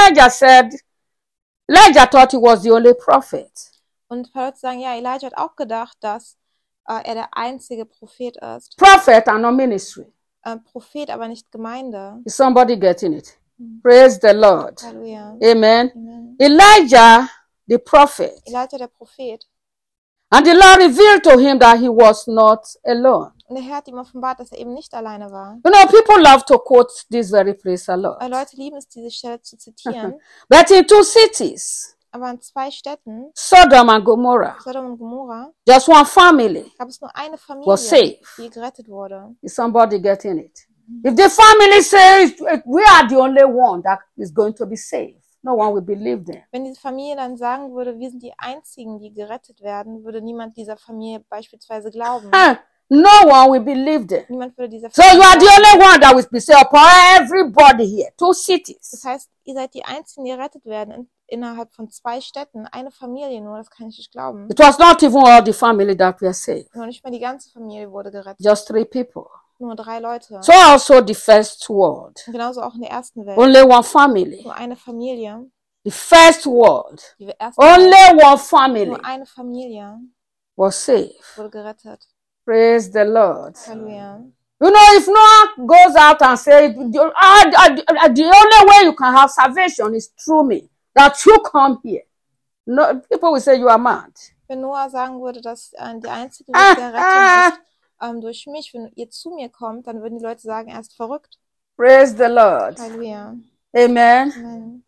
Elijah thought he was the only prophet.
Und ein paar Leute sagen, ja, Elijah hat auch gedacht, dass er der einzige Prophet ist.
Prophet and not ministry.
Prophet, aber nicht Gemeinde.
Is somebody getting it? Praise the Lord.
Halleluja.
Amen.
Amen.
Elijah, the prophet.
Elijah, der Prophet.
And the Lord revealed to him that he was not alone.
Und der Herr hat ihm offenbart, dass er eben nicht alleine war.
People love to quote this very place a lot.
Weil Leute lieben es, diese Stelle zu zitieren.
But in 2 cities,
aber in 2 Städten,
Sodom and Gomorrah,
Sodom und Gomorrah,
just one family
gab es nur eine Familie,
was saved.
Die gerettet wurde.
Is somebody getting it? If the family says we are the only one that is going to be saved, no one will believe them.
Wenn diese Familie dann sagen würde, wir sind die einzigen, die gerettet werden, würde niemand dieser Familie beispielsweise glauben.
No one will believe them.
Niemand würde dieser
So
Familie
you are the only one that will be saved upon everybody here. 2 cities.
Das heißt, ihr seid die einzigen, die gerettet werden innerhalb von 2 Städten. Eine Familie nur, das kann ich nicht glauben.
It was not even all the family that were saved.
Noch nicht mal die ganze Familie wurde gerettet.
Just 3 people.
Nur 3 Leute.
So also the first world.
Und genauso auch in der ersten Welt.
Only one family.
Nur eine Familie.
The first world.
Die erste
Only
Welt.
one family
Nur eine Familie
was saved.
wurde gerettet.
Praise the Lord.
Halleluja.
If Noah goes out and says, the only way you can have salvation is through me. that you come here. No, people will say you are mad.
Wenn Noah sagen würde, dass die einzige Weg der Rettung ist durch mich, wenn ihr zu mir kommt, dann würden die Leute sagen, er ist verrückt.
Praise the Lord.
Halleluja.
Amen.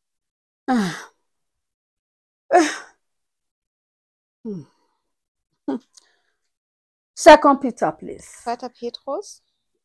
Amen.
2 Peter, please.
2. Petrus.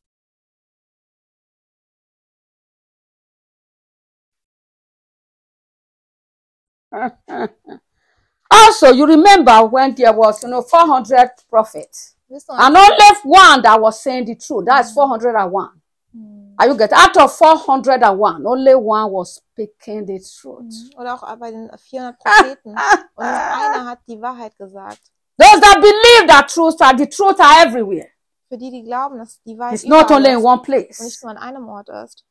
Also, you remember when there was, 400 prophets, and only one that was saying the truth. That's 401. Are you getting? Out of 401, only one was speaking the truth.
Oder auch bei den 400 Propheten. Und nur einer hat die Wahrheit gesagt.
Those that believe that the truth are everywhere.
Für die glauben, dass die Wahrheit
it's not only in one place.
Und nicht nur an einem Ort ist.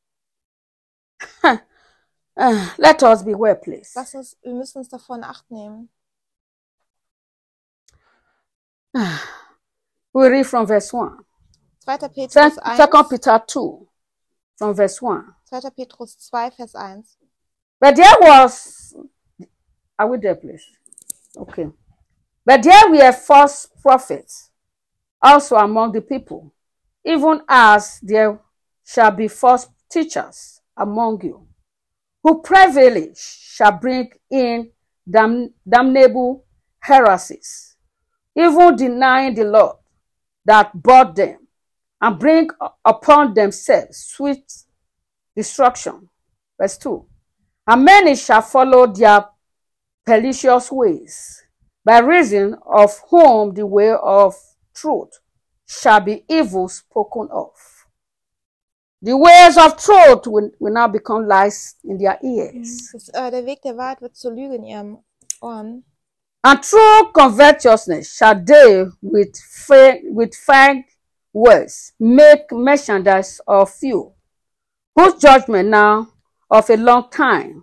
Let us beware, please.
Wir müssen uns davon Acht nehmen.
We read from verse 1.
2. Petrus 1.
2 Peter 2, from verse 1.
2. Petrus 2, Vers 1.
But there was... Are we there, please? Okay. But there were false prophets also among the people, even as there shall be false teachers among you, who privily shall bring in damnable heresies, even denying the Lord that bought them, and bring upon themselves swift destruction. Verse 2. And many shall follow their pernicious ways, by reason of whom the way of truth shall be evil spoken of. The ways of truth will now become lies in their ears.
Der Weg der Wahrheit wird zur Lüge in ihren Ohren.
And true covetousness shall they with feigned words make merchandise of you, whose judgment now of a long time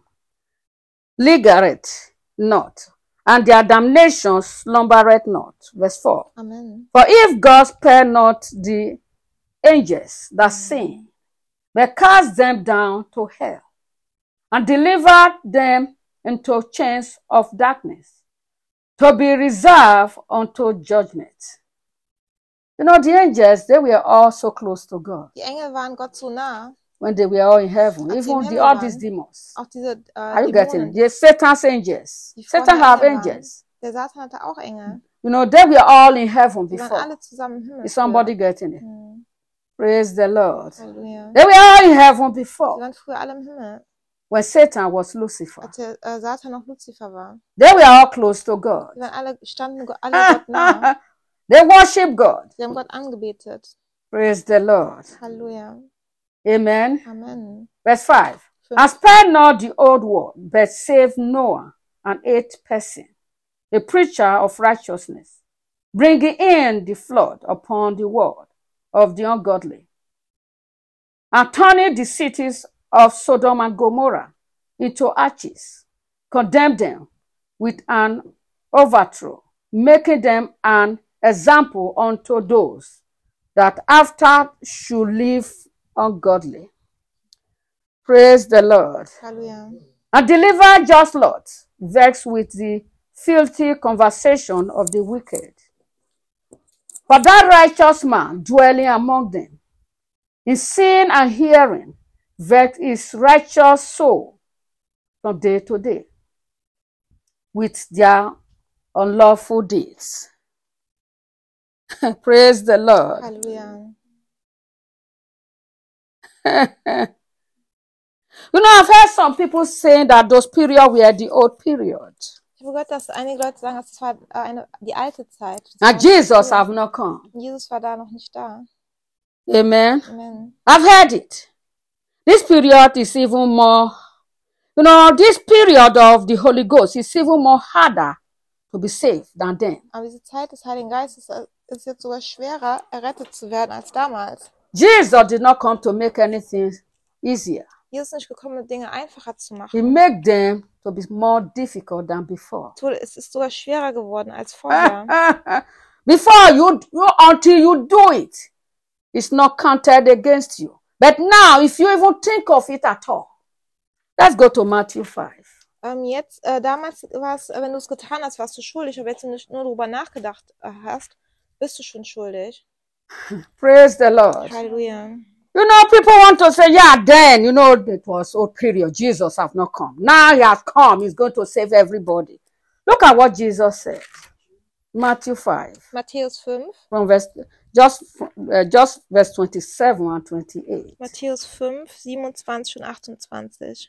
lingereth not, and their damnation slumbereth not. Verse 4.
Amen.
For if God spare not the angels that sin, but cast them down to hell, and delivered them into chains of darkness, to be reserved unto judgment. The angels, they were all so close to God.
Die Engel waren Gott so nah.
When they were all in heaven, even all these demons.
Auch diese
Are you getting it? Satan's angels. Satan have angels.
Der Satan hatte auch Engel.
They were all in heaven
Die waren
before.
alle zusammen im Himmel.
Is somebody getting it? Praise the Lord.
Halleluja.
They were all in heaven
Die
before.
waren früher alle im Himmel.
When Satan was Lucifer.
Als der Satan noch Luzifer war.
They were all close to God.
Die waren standen alle Gott nah.
They worship God.
Sie haben Gott angebetet.
Praise the Lord.
Halleluja.
Amen.
Amen.
Verse 5. And spare not the old world, but save Noah, an 8th person, a preacher of righteousness, bringing in the flood upon the world of the ungodly, and turning the cities of Sodom and Gomorrah into ashes, condemned them with an overthrow, making them an example unto those that after should live ungodly. Praise the Lord.
Hallelujah.
And deliver just Lot, vexed with the filthy conversation of the wicked. For that righteous man dwelling among them, in seeing and hearing, vexed his righteous soul from day to day with their unlawful deeds. Praise the Lord.
Hallelujah.
I've heard some people saying that those periods were the old period.
Ich habe gehört, dass einige Leute sagen, das war die alte Zeit.
And Jesus have not come.
Jesus war da noch nicht da.
Amen.
Amen.
I've heard it. This period is even more, this period of the Holy Ghost is even more harder to be saved than then.
Aber diese Zeit des Heiligen Geistes ist jetzt sogar schwerer, errettet zu werden als damals.
Jesus did not come to make anything easier.
Jesus ist nicht gekommen, Dinge einfacher zu machen.
He made them to be more difficult than before.
Es ist sogar schwerer geworden als vorher.
Before until you do it, it's not counted against you. But now, if you even think of it at all, let's go to Matthew 5.
Damals war es, wenn du es getan hast, warst du schuldig, aber jetzt, wenn du nicht nur darüber nachgedacht hast, bist du schon schuldig.
Praise the Lord.
Halleluja.
You know, people want to say, yeah, then, you know, it was old period. Jesus have not come. Now he has come. He's going to save everybody. Look at what Jesus said. Matthew 5.
Matthäus 5.
From just verse 27 and 28.
Matthäus 5, 27 und 28.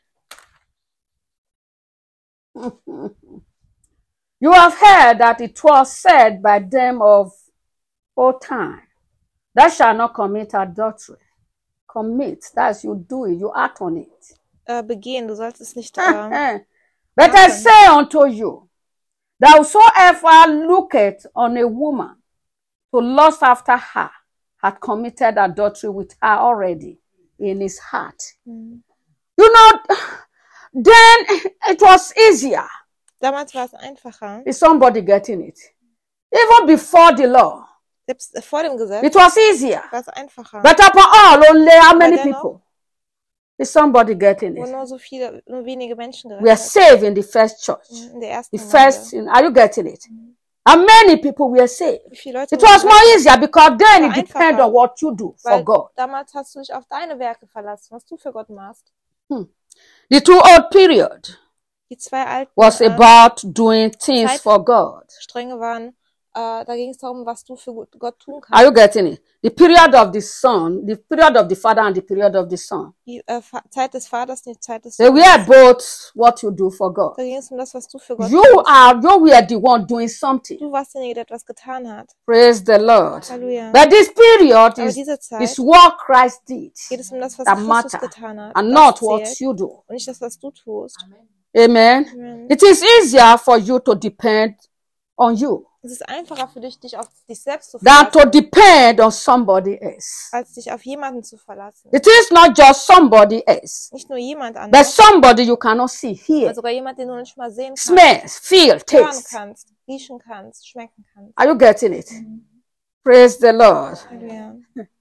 You have heard that it was said by them of old time, thou shalt not commit adultery. Commit, that's you do it, you act on it.
Begehen, du sollst es nicht.
But I say unto you, that whosoever looketh on a woman to lust after her, hath committed adultery with her already in his heart. You know, then it was easier.
Damals war es einfacher.
Is somebody getting it? Even before the law,
Selbst vor dem Gesetz
it was easier.
war es einfacher.
But upon all, only how many
dennoch,
people? Is somebody getting
Wo
it?
nur wenige Menschen
We are
gerettet.
saved in the first church.
In der ersten
The first,
Gemeinde.
are you getting it? And many people were saved.
Wie viele Leute
It was
wurden
more
gerettet?
easier because then
War
it depends
einfacher.
on what you do for
Weil
God.
damals hast du dich auf deine Werke verlassen, was du für Gott machst.
The too old period
Die zwei alten
was about doing things
Zeit-
for God.
Stränge waren, da ging es darum, was du für Gott tun
Are you
kannst.
getting it? The period of the son, the period of the father and the period of the son.
Die Zeit des Vaters und die Zeit des
They
Sohnes.
were both what you do for God.
Da ging es um das, was du für Gott
You
tust.
were the one doing something.
Du warst derjenige, der etwas getan hat.
Praise the Lord.
Halleluja.
But this period
Aber diese Zeit
is what Christ did
geht es um das, was
that
Christus
matter
getan hat.
and
Das
not what
zählt
you do.
und nicht das, was du tust.
Amen.
Amen.
It is easier for you to depend on you
Es ist einfacher für dich, dich auf dich selbst zu
than to
verlassen,
depend on somebody else.
als dich auf jemanden zu verlassen.
It is not just somebody else,
Nicht nur jemand
but
anderes,
somebody you cannot see, hear,
sondern sogar jemand, den du nicht mal sehen kannst,
smell, feel,
hören
taste.
kannst, riechen kannst, schmecken kannst.
Are you getting it? Praise the Lord.
Halleluja.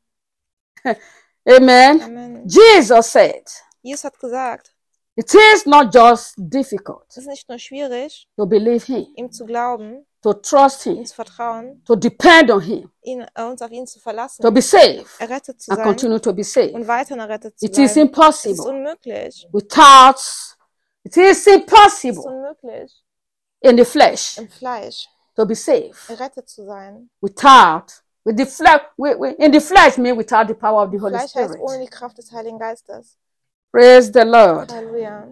Amen.
Amen.
Jesus said,
Jesus hat gesagt,
it is not just difficult
es ist nicht nur schwierig,
to believe him,
ihm zu glauben,
to trust
ihm
him,
zu vertrauen,
to depend on him,
uns auf ihn zu verlassen,
to be saved
errettet zu
and
sein
continue to be saved.
und weiterhin errettet zu
It is
bleiben. Es ist
impossible
unmöglich.
without, it is
Es ist
impossible
unmöglich,
in the flesh
im Fleisch
to be saved
errettet zu sein.
with the flesh, in the flesh means without the power of the Holy
Fleisch heißt
Spirit.
ohne die Kraft des Heiligen Geistes.
Praise the Lord.
Halleluja.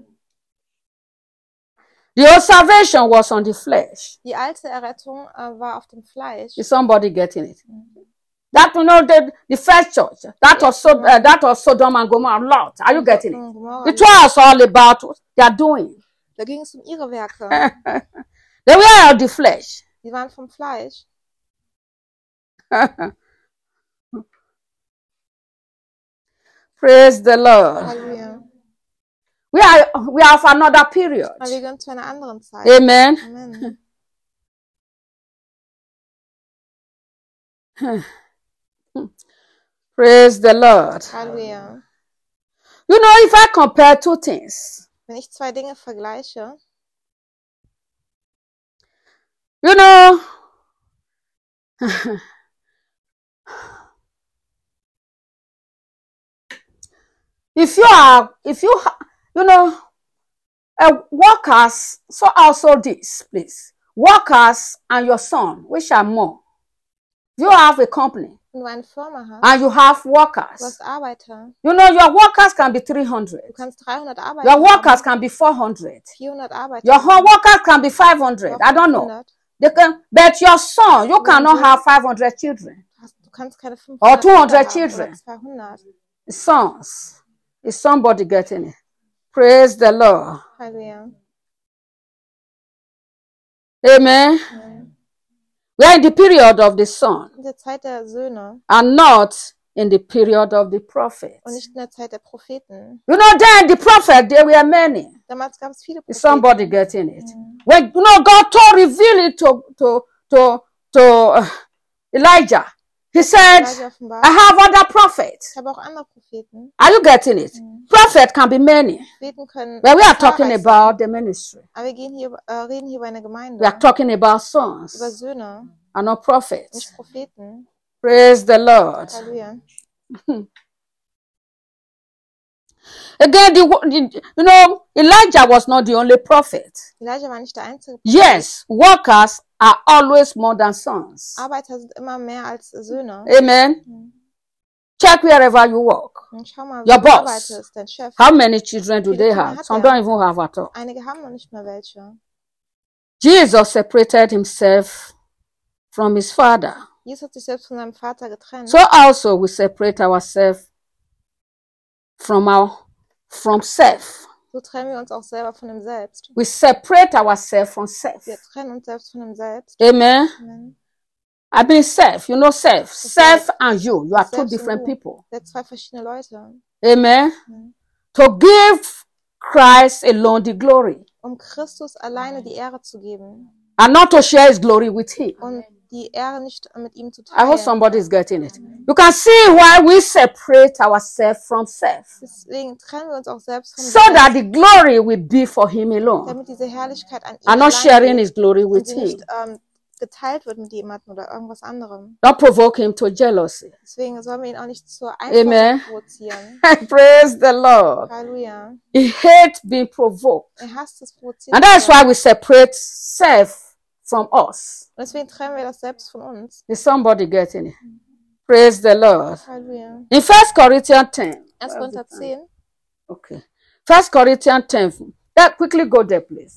The old salvation was on the flesh.
Die alte Errettung war auf dem Fleisch.
Is somebody getting it? That, you know, the first church, that was Sodom and Gomorrah, Lot. Are you getting it?
Gomorra.
It was all about what they are doing.
Da ging es um ihre Werke.
They were of the flesh.
Die waren vom Fleisch.
Praise the Lord.
Halleluja.
We are of another period.
Aber wir gehören zu einer anderen Zeit.
Amen.
Amen.
Praise the Lord.
Halleluja.
You know, if I compare two things,
Wenn ich zwei Dinge vergleiche,
you know, you know, workers, so also this, please. Workers and your son, which are more. You have a company
wenn du eine Firma hast,
and you have
du
workers.
hast Arbeiter,
You know, your workers can be 300.
du kannst 300 Arbeiter
Your workers
haben,
can be 400.
400 Arbeiter
Your
haben,
workers can be 500. I don't know.
500.
They can, but your son, you cannot have 500 children.
Du kannst keine 500
Or 200
Kinder haben
children.
oder 200.
Sons. Is somebody getting it? Praise the Lord.
Halleluja.
Amen. We are in the period of the son
In der Zeit der Söhne
and not in the period of the prophet.
und nicht in der Zeit der Propheten.
You know, then the prophet, there were many.
Damals gab es viele
Is
Propheten.
somebody getting it? When, you know, God told reveal it to Elijah. He said,
Elijah offenbart.
I have other prophets.
Ich habe auch andere Propheten.
Are you getting it? Prophet can be many.
Propheten können
But we are talking
zahlreich
about
sein.
the ministry.
Aber wir reden hier über eine Gemeinde.
We are talking about
Über
sons
Söhne,
and not prophets.
nicht Propheten.
Praise the Lord.
Halleluja.
Again, Elijah was not the only prophet.
Elijah war nicht der einzige Prophet.
Yes, workers are always more than sons.
Arbeiter sind immer mehr als Söhne.
Amen. Check wherever you work.
Und schau mal,
Your
wie du
boss.
arbeitest, dein Chef.
How many children do
Viele
they
Kinder
have?
hat
Some
er.
don't even have at all.
Einige haben noch nicht mehr welche.
Jesus separated himself from his father.
Jesus hat sich selbst von seinem Vater getrennt.
So also we separate ourselves from self.
So trennen wir uns auch selber von dem Selbst.
We separate ourselves from self.
Wir trennen uns selbst von dem Selbst.
Amen.
Amen.
I mean self, you know self. Self and you are two
Selbst und
different
du.
people.
Wir sind zwei verschiedene Leute.
Amen.
Mhm.
To give Christ alone the glory
Um Christus alleine die Ehre zu geben
and not to share his glory with him.
und die Ehre nicht mit ihm zu
I hope
teilen.
somebody is getting it. You can see why we separate ourselves from self.
Deswegen trennen wir uns auch selbst von
So that the glory will be for him alone
damit diese Herrlichkeit an ihm
and not
allein
sharing
liegt
his glory
und
with
sie
him.
nicht geteilt wird mit jemandem oder irgendwas anderem.
Don't provoke him to jealousy.
Deswegen sollen wir ihn auch nicht zur
Amen.
Eifersucht provozieren.
Praise the Lord.
Halleluja.
He hates being provoked.
Hasst es, provoziert
And
zu
that's
werden.
why we separate self from us.
Und deswegen trennen wir das selbst von uns.
Is somebody getting it? Praise the Lord.
Halleluja.
In 1 Corinthians 10.
1. Korinther 10.
Okay. 1 Corinthians 10. Quickly go there, please.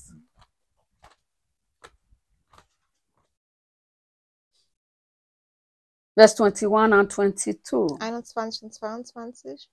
Verse 21 and 22.
21 und 22.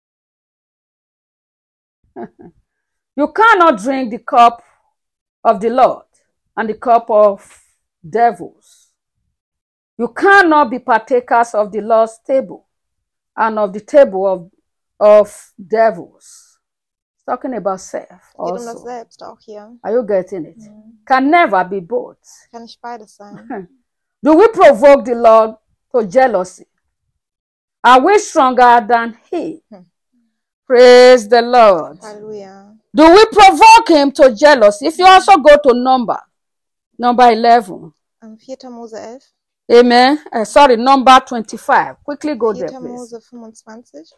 You cannot drink the cup of the Lord and the cup of devils. You cannot be partakers of the Lord's table and of the table of devils. It's talking about self
Geht um das
also.
Selbst auch hier.
Are you getting it? Can never be both.
Kann nicht beides sein.
Do we provoke the Lord to jealousy? Are we stronger than he? Praise the Lord.
Halleluja.
Do we provoke him to jealousy? If you also go to number 11.
4. Mose 11.
Amen. Number 25. Quickly go there,
4.
please.
Mose 25.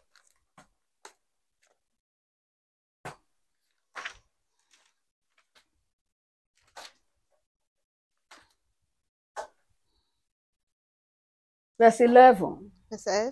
Verse 11.
Vers 11.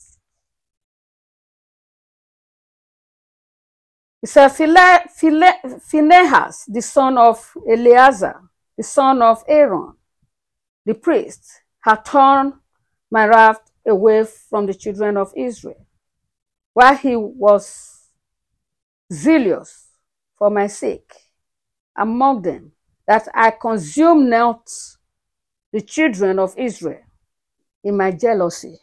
It says, Phinehas, the son of Eleazar, the son of Aaron, the priest, had turned my wrath away from the children of Israel, while he was zealous for my sake among them, that I consumed not the children of Israel in my jealousy.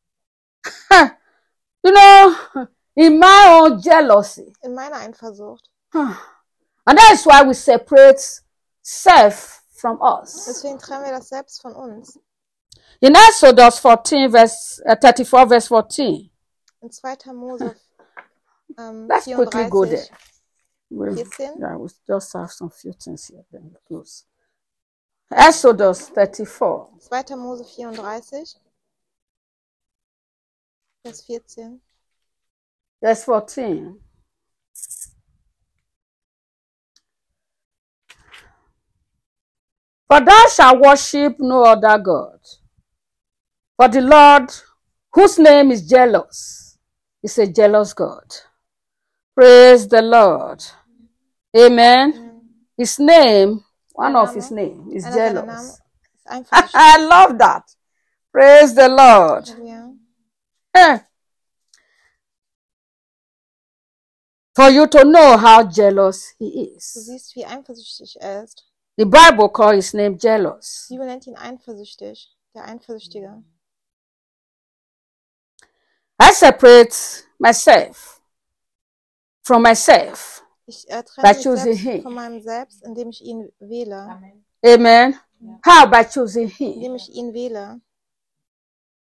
In my own jealousy.
In meiner Eifersucht.
And that is why we separate self from us.
Deswegen trennen wir das Selbst von uns.
In Exodus 14, verse 34, verse 14.
In 2. Mose
Let's quickly go
34,
there.
14.
Yeah, we just have some few things here. Then we close. Exodus 34.
2. Mose 34. Vers 14.
Verse 14. For thou shalt worship no other God. For the Lord, whose name is jealous, is a jealous God. Praise the Lord. Amen. His name, one of his name, is jealous. I love that. Praise the Lord. For you to know how jealous he
Du
is.
siehst, wie eifersüchtig ist.
The Bible calls his name jealous.
Die Bibel nennt ihn eifersüchtig, der Eifersüchtige.
I separate myself from myself
Ich
by
trenne mich
choosing
selbst
him.
von meinem Selbst, indem ich ihn wähle.
Amen. How? By choosing him.
Indem ich ihn wähle.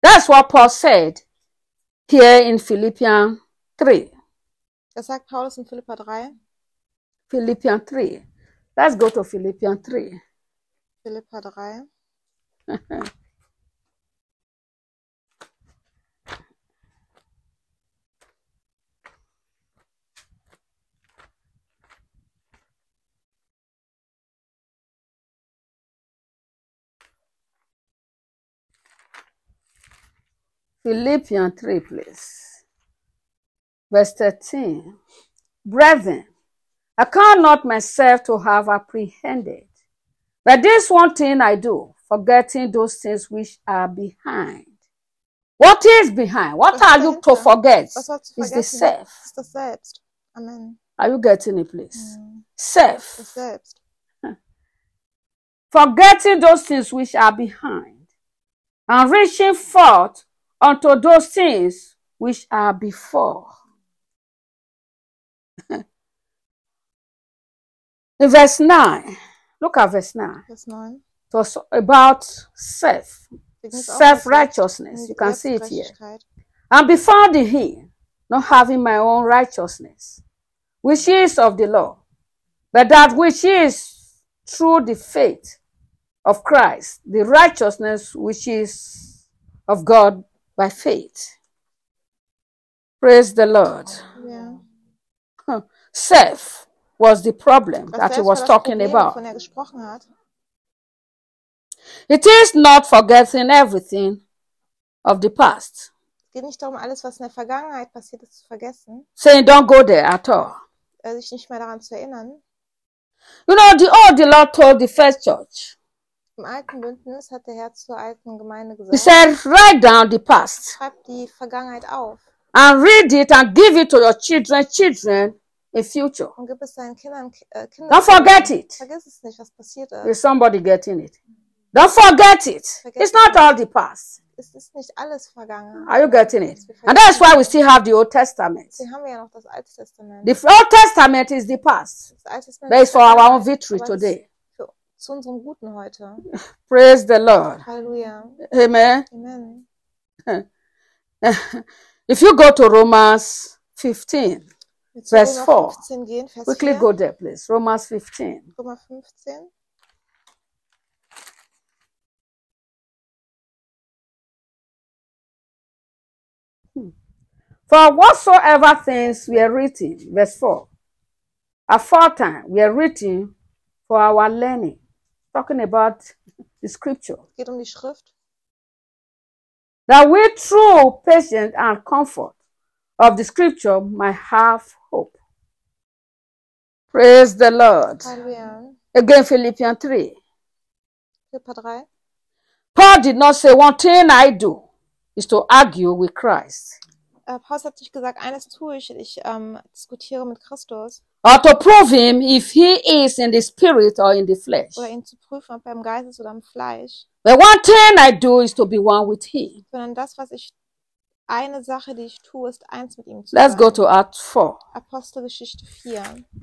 That's what Paul said here in Philippians 3.
Das sagt Paulus in Philipper 3.
Philippians 3. Let's go to Philippians 3.
Philipper 3.
Philippians 3, please. Verse 13. Brethren, I count not myself to have apprehended, but this one thing I do, forgetting those things which are behind. What is behind? What are you to forget? Is the self.
Ist das Selbst. Amen.
Are you getting it, please?
Das
Self.
Selbst.
Forgetting those things which are behind, and reaching forth unto those things which are before. In verse 9, look at verse 9.
Vers 9.
It was about self-righteousness. You can see it here. And before the him, not having my own righteousness, which is of the law, but that which is through the faith of Christ, the righteousness which is of God by faith. Praise the Lord.
Ja.
Self was the problem
Das
that he
Selbst
was
war das
talking
Problem,
about.
wovon gesprochen hat.
It is not forgetting everything of the past,
Es geht nicht darum, alles, was in der Vergangenheit passiert ist, zu vergessen,
saying don't go there at all.
sich nicht mehr daran zu erinnern.
You know, the Lord told the first church,
Im alten Bündnis hat der Herr zur alten Gemeinde
he
gesagt,
said, write down the past
schreib die Vergangenheit auf
and read it and give it to your children in future.
und gib es deinen Kindern.
Don't forget it.
Vergiss es nicht, was passiert ist.
Is somebody getting it? Don't forget it. It's not all the past.
Es ist nicht alles vergangen.
Are you getting it? And that's why we still have the Old Testament.
Deswegen haben wir ja noch das Alte Testament.
The Old Testament is the past.
Das Alte Testament
That is
ist
for our own
Vergangenheit,
victory
aber es
today.
ist zu unserem Guten heute.
Praise the Lord.
Halleluja.
Amen.
Amen.
If you go to Romans 15,
Wir zu
Vers
Römer
4.
15 gehen, Vers
quickly
4.
go there, please. Romans 15.
Römer 15.
For whatsoever things were written, verse 4, aforetime were written for our learning. Talking about the scripture.
Es geht die Schrift.
That we through patience and comfort of the scripture might have hope. Praise the Lord.
Halleluja.
Again, Philippians 3.
Philipper 3.
Paul did not say one thing I do is to argue with Christ.
Paulus hat sich gesagt, eines tue ich diskutiere mit Christus.
Or to prove him if he is in the spirit or in the flesh.
Oder ihn zu prüfen, ob er im Geist ist oder im Fleisch.
But one thing I do is to be one with him.
Sondern eine Sache, die ich tue, ist eins mit ihm zu
Let's
sein.
go to Acts 4.
Apostelgeschichte 4.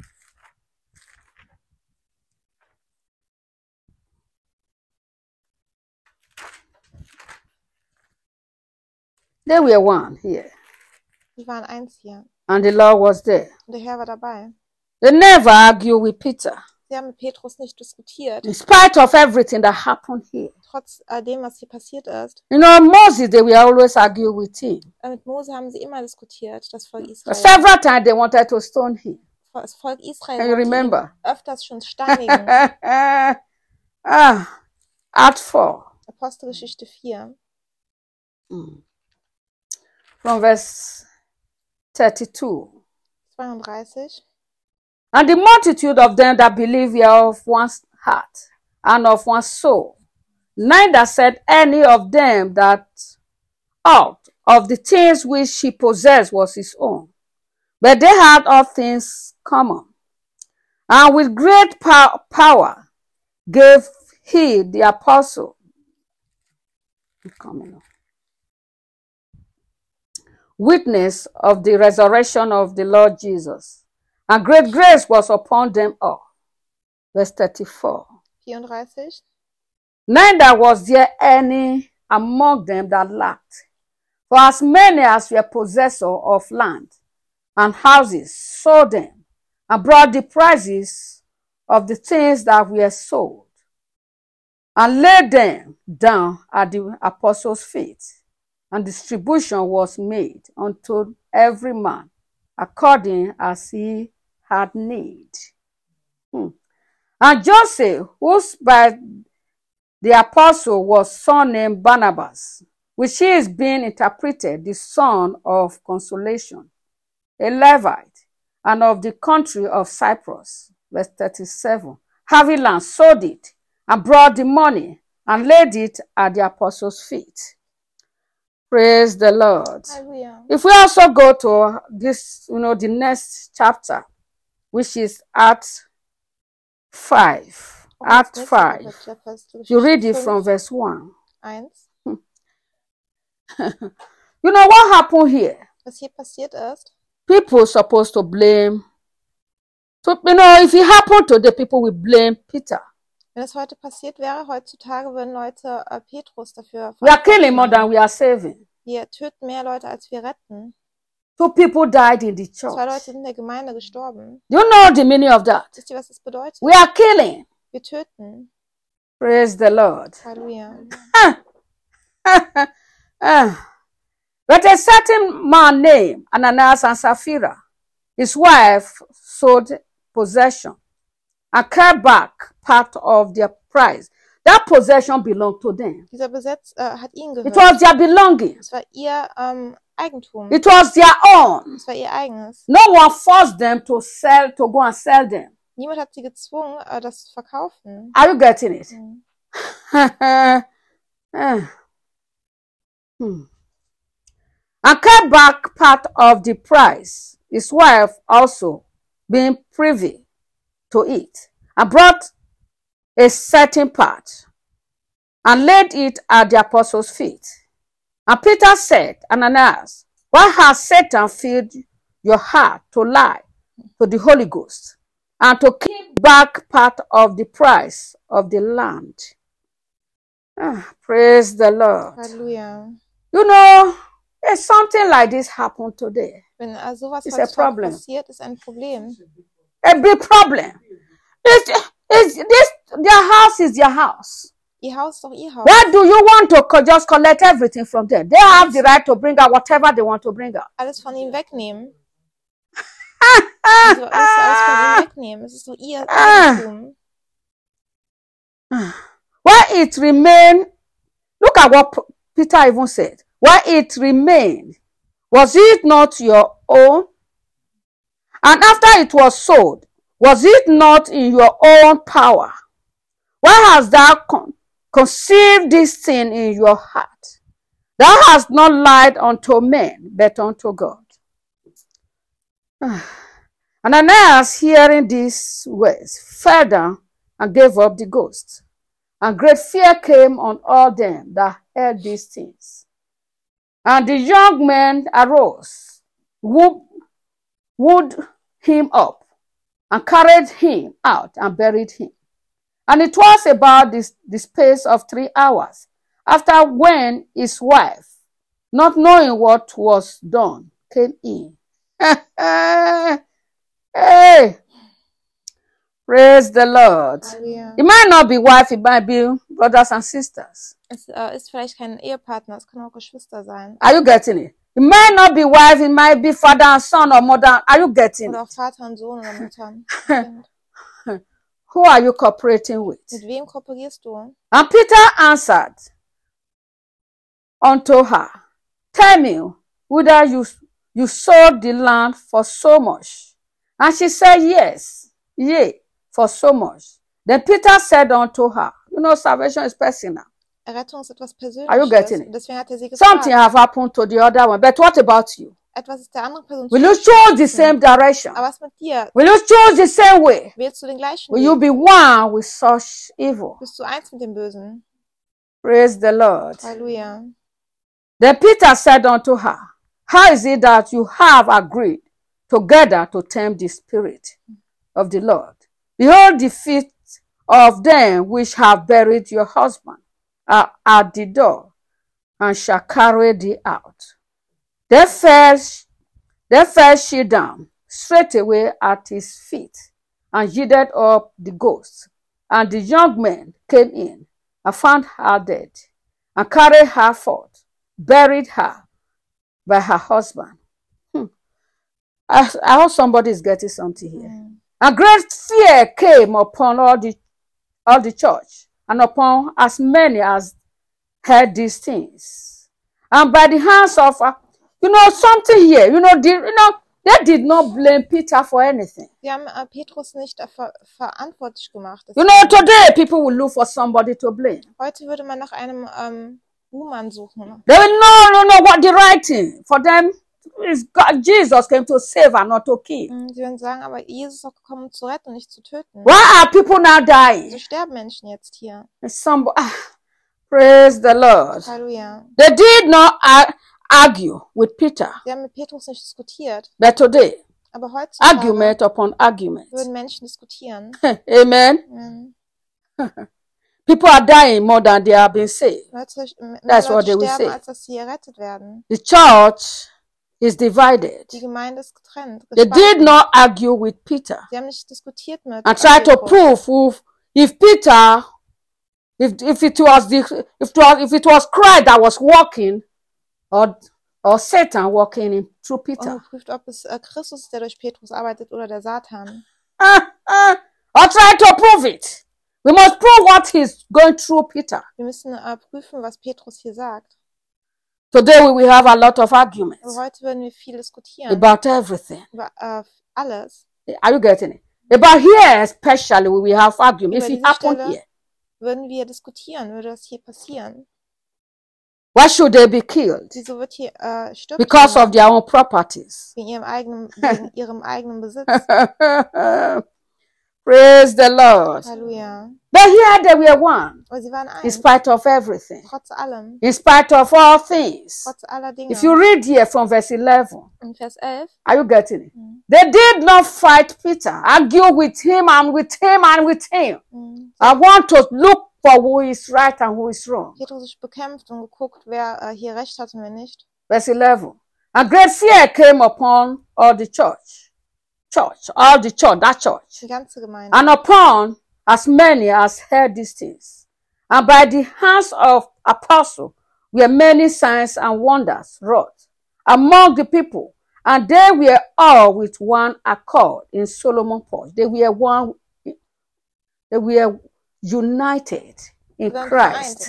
They were one here.
Die waren eins hier.
And the Lord was there.
Und der Herr war dabei.
They never argue with Peter.
Sie haben mit Petrus nicht diskutiert.
In spite of everything that happened here.
Trotz dem, was hier passiert ist.
You know, Moses, they will always argue with him.
Mit Mose haben sie immer diskutiert, das Volk Israel.
Several times they wanted to stone him.
Das Volk Israel
Can you remember?
Öfters schon steinigen.
Acts 4.
Apostelgeschichte 4.
From verse 32.
32.
And the multitude of them that believe were of one heart and of one soul. Neither said any of them that aught of the things which he possessed was his own, but they had all things common. And with great power gave he the apostle witness of the resurrection of the Lord Jesus. And great grace was upon them all. Verse 34.
34.
Neither was there any among them that lacked. For as many as were possessors of land and houses sold them, and brought the prices of the things that were sold, and laid them down at the apostles' feet. And distribution was made unto every man according as he had need. And Joseph, whose by the apostle was surnamed Barnabas, which is being interpreted the son of consolation, a Levite, and of the country of Cyprus, verse 37, having land, sold it, and brought the money, and laid it at the apostles' feet. Praise the Lord.
Hallelujah.
If we also go to this, the next chapter, which is Acts 5. Acts 5. You read it from verse 1.
1.
You know what happened here?
Was hier passiert ist,
People supposed to blame. So, if it happened today, people will blame Peter.
wenn es heute passiert wäre, heutzutage würden Leute Petrus dafür
We are killing more than we are saving.
Wir töten mehr Leute, als wir retten.
2 people died in the
2
church.
Leute sind in der Gemeinde gestorben.
Do you know the meaning of that?
Wisst ihr, was das bedeutet?
We are killing.
Wir töten.
Praise the Lord.
Halleluja.
But a certain man named Ananias and Sapphira, his wife, sold possession and kept back part of their price. That possession belonged to them.
Dieser Besitz hat ihnen
It
gehört.
was their belonging.
Es war ihr Eigentum.
It was their own.
Es war ihr eigenes.
No one forced them to go and sell them.
Niemand hat sie gezwungen, das zu verkaufen.
Are you getting it? And kept back part of the price, his wife also being privy to it, and brought a certain part, and laid it at the apostles' feet. And Peter said, Ananias, why has Satan filled your heart to lie to the Holy Ghost, and to keep back part of the price of the land? Praise the Lord.
Halleluja.
If something like this happened today,
Wenn sowas
It's a
heutzutage
problem.
passiert, ist ein Problem.
a big problem. Their house is their house.
Ihr Haus ist doch ihr Haus.
Why do you want to just collect everything from them? They have the right to bring out whatever they want to bring out.
Alles von ihm wegnehmen. Also alles von ihm wegnehmen. Es ist doch ihr Eigentum.
Why it remained, look at what Peter even said. Why it remained, was it not your own? And after it was sold, was it not in your own power? Why hast thou conceived this thing in your heart? Thou hast not lied unto men, but unto God. Ananias, hearing these words, fell down and gave up the ghost. And great fear came on all them that heard these things. And the young men arose, wound him up, and carried him out and buried him. And it was about the space of 3 hours, after when his wife, not knowing what was done, came in. Hey! Praise the Lord.
Halleluja.
It might not be wife, it might be brothers and sisters.
Es ist vielleicht kein Ehepartner, es kann auch Geschwister sein.
Are you getting it? It might not be wife, it might be father and son or mother. Are you getting
Oder
it?
auch Vater und Sohn oder Mutter und Kind.
Who are you cooperating with?
Mit wem kooperierst du?
And Peter answered unto her, tell me whether you sold the land for so much. And she said, yes, yea, for so much. Then Peter said unto her, salvation is personal.
Errettung ist etwas
Are you getting
Persönliches.
it?
Deswegen hat sie
Something
gefragt.
have happened to the other one. But what about you?
Etwas ist der anderen Person
Will you choose the same direction?
Aber was mit dir?
Will you choose the same way?
Wählst du den gleichen
Will you
Weg?
be one with such evil?
Bist du eins mit dem Bösen?
Praise the Lord.
Halleluja.
Then Peter said unto her, how is it that you have agreed together to tempt the Spirit of the Lord? Behold, the feet of them which have buried your husband are at the door, and shall carry thee out. Then fell she down straightway at his feet, and yielded up the ghost. And the young men came in, and found her dead, and carried her forth, buried her by her husband. I hope somebody is getting something here. And great fear came upon all the church, and upon as many as heard these things. And by the hands of, something here, they did not blame Peter for anything.
Sie haben Petrus nicht verantwortlich gemacht.
Today people will look for somebody to blame.
Heute würde man nach einem Buhmann suchen.
They will know what the right thing for them is. God, Jesus came to save and not to kill.
Sie würden sagen, aber Jesus ist auch gekommen, um zu retten und nicht zu töten.
Why are people now dying?
So sterben Menschen jetzt hier.
Praise the Lord.
Halleluja.
They did not argue with Peter.
Sie haben mit Petrus nicht diskutiert.
But today,
aber heutzutage
argument upon argument.
Würden Menschen diskutieren.
Amen. People are dying more than they have been saved. That's what they will say.
Als dass sie errettet werden.
The church is divided.
Die Gemeinde ist getrennt.
They did not argue with Peter.
Sie haben nicht diskutiert mit
and try to prove if Peter, if it was Christ that was walking, or Satan walking through Peter.
Prüft, ob es Christus ist, der durch Petrus arbeitet, oder der Satan.
Or try to prove it. We must prove what he's going through Peter.
Wir müssen prüfen, was Petrus hier sagt.
Today we will have a lot of arguments.
Aber heute werden wir viel diskutieren.
About everything.
Über alles.
Are you getting it? About here especially we will have arguments. If it happened here.
Würden wir diskutieren, würde das hier passieren.
Why should they be killed?
Wieso wird hier stirbt
because of their own properties.
Wegen ihrem eigenen Besitz.
Praise the Lord.
Halleluja.
But here they were one.
Aber sie waren eins.
In spite of everything.
Trotz allem.
In spite of all things.
Trotz aller Dinge.
If you read here from verse 11.
In Vers 11.
Are you getting it? They did not fight Peter. Argue with him and with him and with him. I want to look for who is right and who is wrong.
Petrus sich bekämpft und geguckt, wer hier recht hat und wer nicht.
Verse 11. And great fear came upon all the church. That church.
Die ganze Gemeinde.
And upon as many as heard these things. And by the hands of apostles were many signs and wonders wrought among the people. And they were all with one accord in Solomon's porch. They were one. They were united in Christ.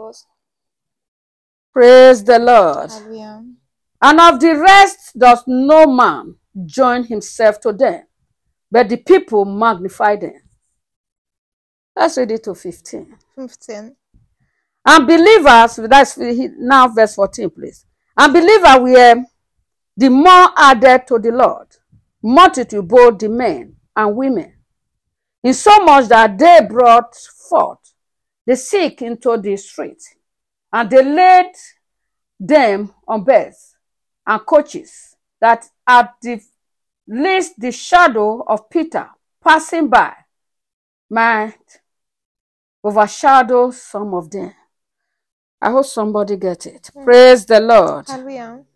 Praise the Lord.
Hallelujah.
And of the rest does no man join himself to them, but the people magnify them. Let's read it to 15. And believers, that's now verse 14, please. And believers were the more added to the Lord, multitude both the men and women, insomuch that they brought forth the sick into the street, and they laid them on beds and couches, that at the least the shadow of Peter passing by might overshadow some of them. I hope somebody get it. Praise the Lord.
Hallelujah.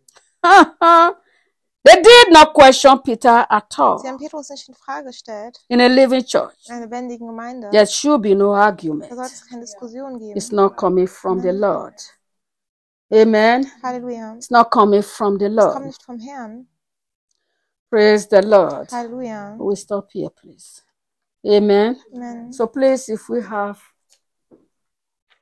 They did not question Peter at all.
Sie haben Petrus nicht in Frage gestellt.
In a living church,
in einer lebendigen Gemeinde.
There should be no argument.
Da sollte es keine Diskussion geben.
It's not coming from the Lord. Amen.
Hallelujah.
It's not coming from the Lord.
Es kommt nicht vom Herrn.
Praise the Lord.
Hallelujah.
We stop here, please. Amen.
Amen.
So please, if we have